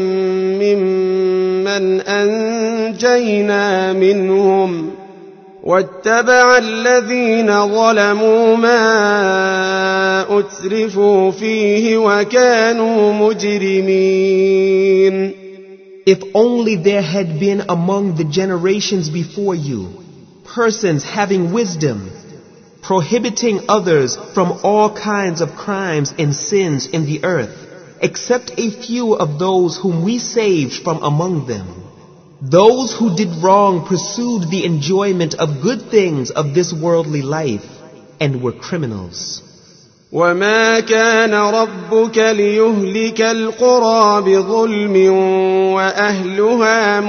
ممن أنجينا منهم واتبع الذين ظلموا ما أترفوا فيه وكانوا مجرمين. If only there had been among the generations before you persons having wisdom, prohibiting others from all kinds of crimes and sins in the earth, except a few of those whom we saved from among them. Those who did wrong pursued the enjoyment of good things of this worldly life and were criminals. وما كان ربك ليهلك القرى بظلم وأهلها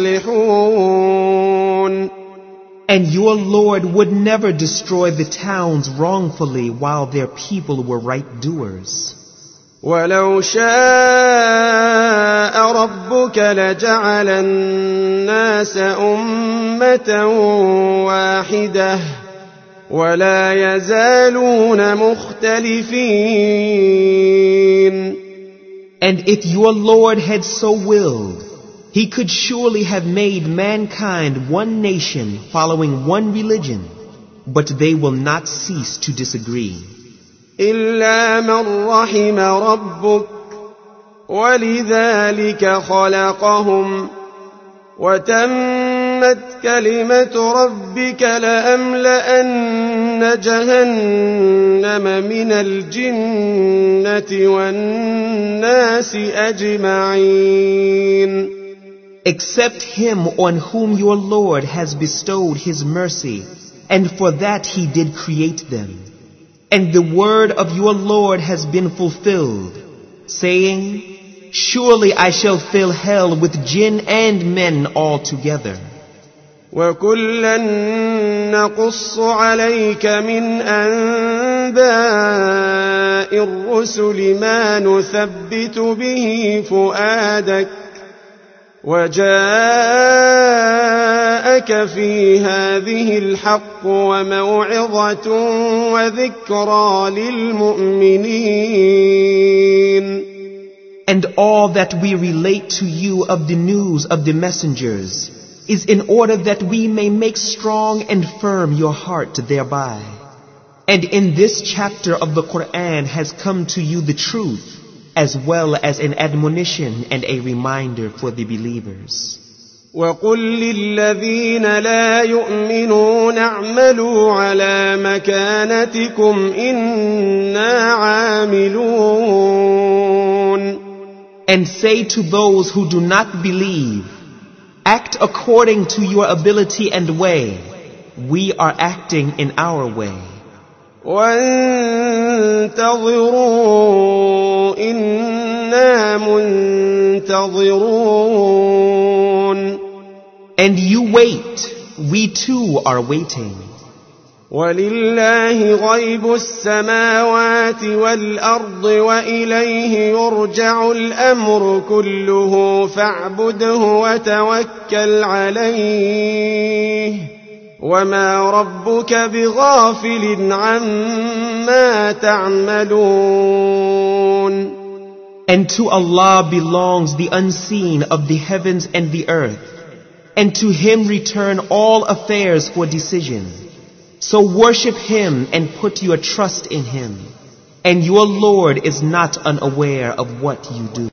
مصلحون. And your Lord would never destroy the towns wrongfully while their people were right doers. ولو شاء ربك لجعل الناس أمة واحدة ولا يزالون مختلفين. And if your Lord had so willed, He could surely have made mankind one nation following one religion, but they will not cease to disagree. إلا من رحم ربك ولذلك خلقهم وتمت كلمة ربك لأملأن جهنم من الجنة والناس أجمعين. Except him on whom your Lord has bestowed his mercy, and for that he did create them. And the word of your Lord has been fulfilled, saying, surely I shall fill hell with jinn and men altogether. وَكُلًّا نَقُصُّ عَلَيْكَ مِنْ أَنْبَاءِ الرُّسُلِ مَا نُثَبِّتُ بِهِ فُؤَادَكَ وَجَاءَكَ فِي هَذِهِ الْحَقُّ وَمَوْعِظَةٌ وَذِكْرَى لِلْمُؤْمِنِينَ. And all that we relate to you of the news of the messengers is in order that we may make strong and firm your heart thereby. And in this chapter of the Quran has come to you the truth, as well as an admonition and a reminder for the believers. وَقُلْ لِلَّذِينَ لَا يُؤْمِنُونَ اعْمَلُوا عَلَى مَكَانَتِكُمْ إِنَّا عَامِلُونَ. And say to those who do not believe, act according to your ability and way. We are acting in our way. وَانْتَظِرُوا إِنَّا مُنْتَظِرُونَ. And you wait, we too are waiting. وَلِلَّهِ غَيْبُ السَّمَاوَاتِ وَالْأَرْضِ وَإِلَيْهِ يُرْجَعُ الْأَمْرُ كُلُّهُ فَاعْبُدْهُ وَتَوَكَّلْ عَلَيْهِ وَمَا رَبُّكَ بِغَافِلٍ عَمَّا تَعْمَلُونَ. And to Allah belongs the unseen of the heavens and the earth, and to Him return all affairs for decision. So worship Him and put your trust in Him, and your Lord is not unaware of what you do.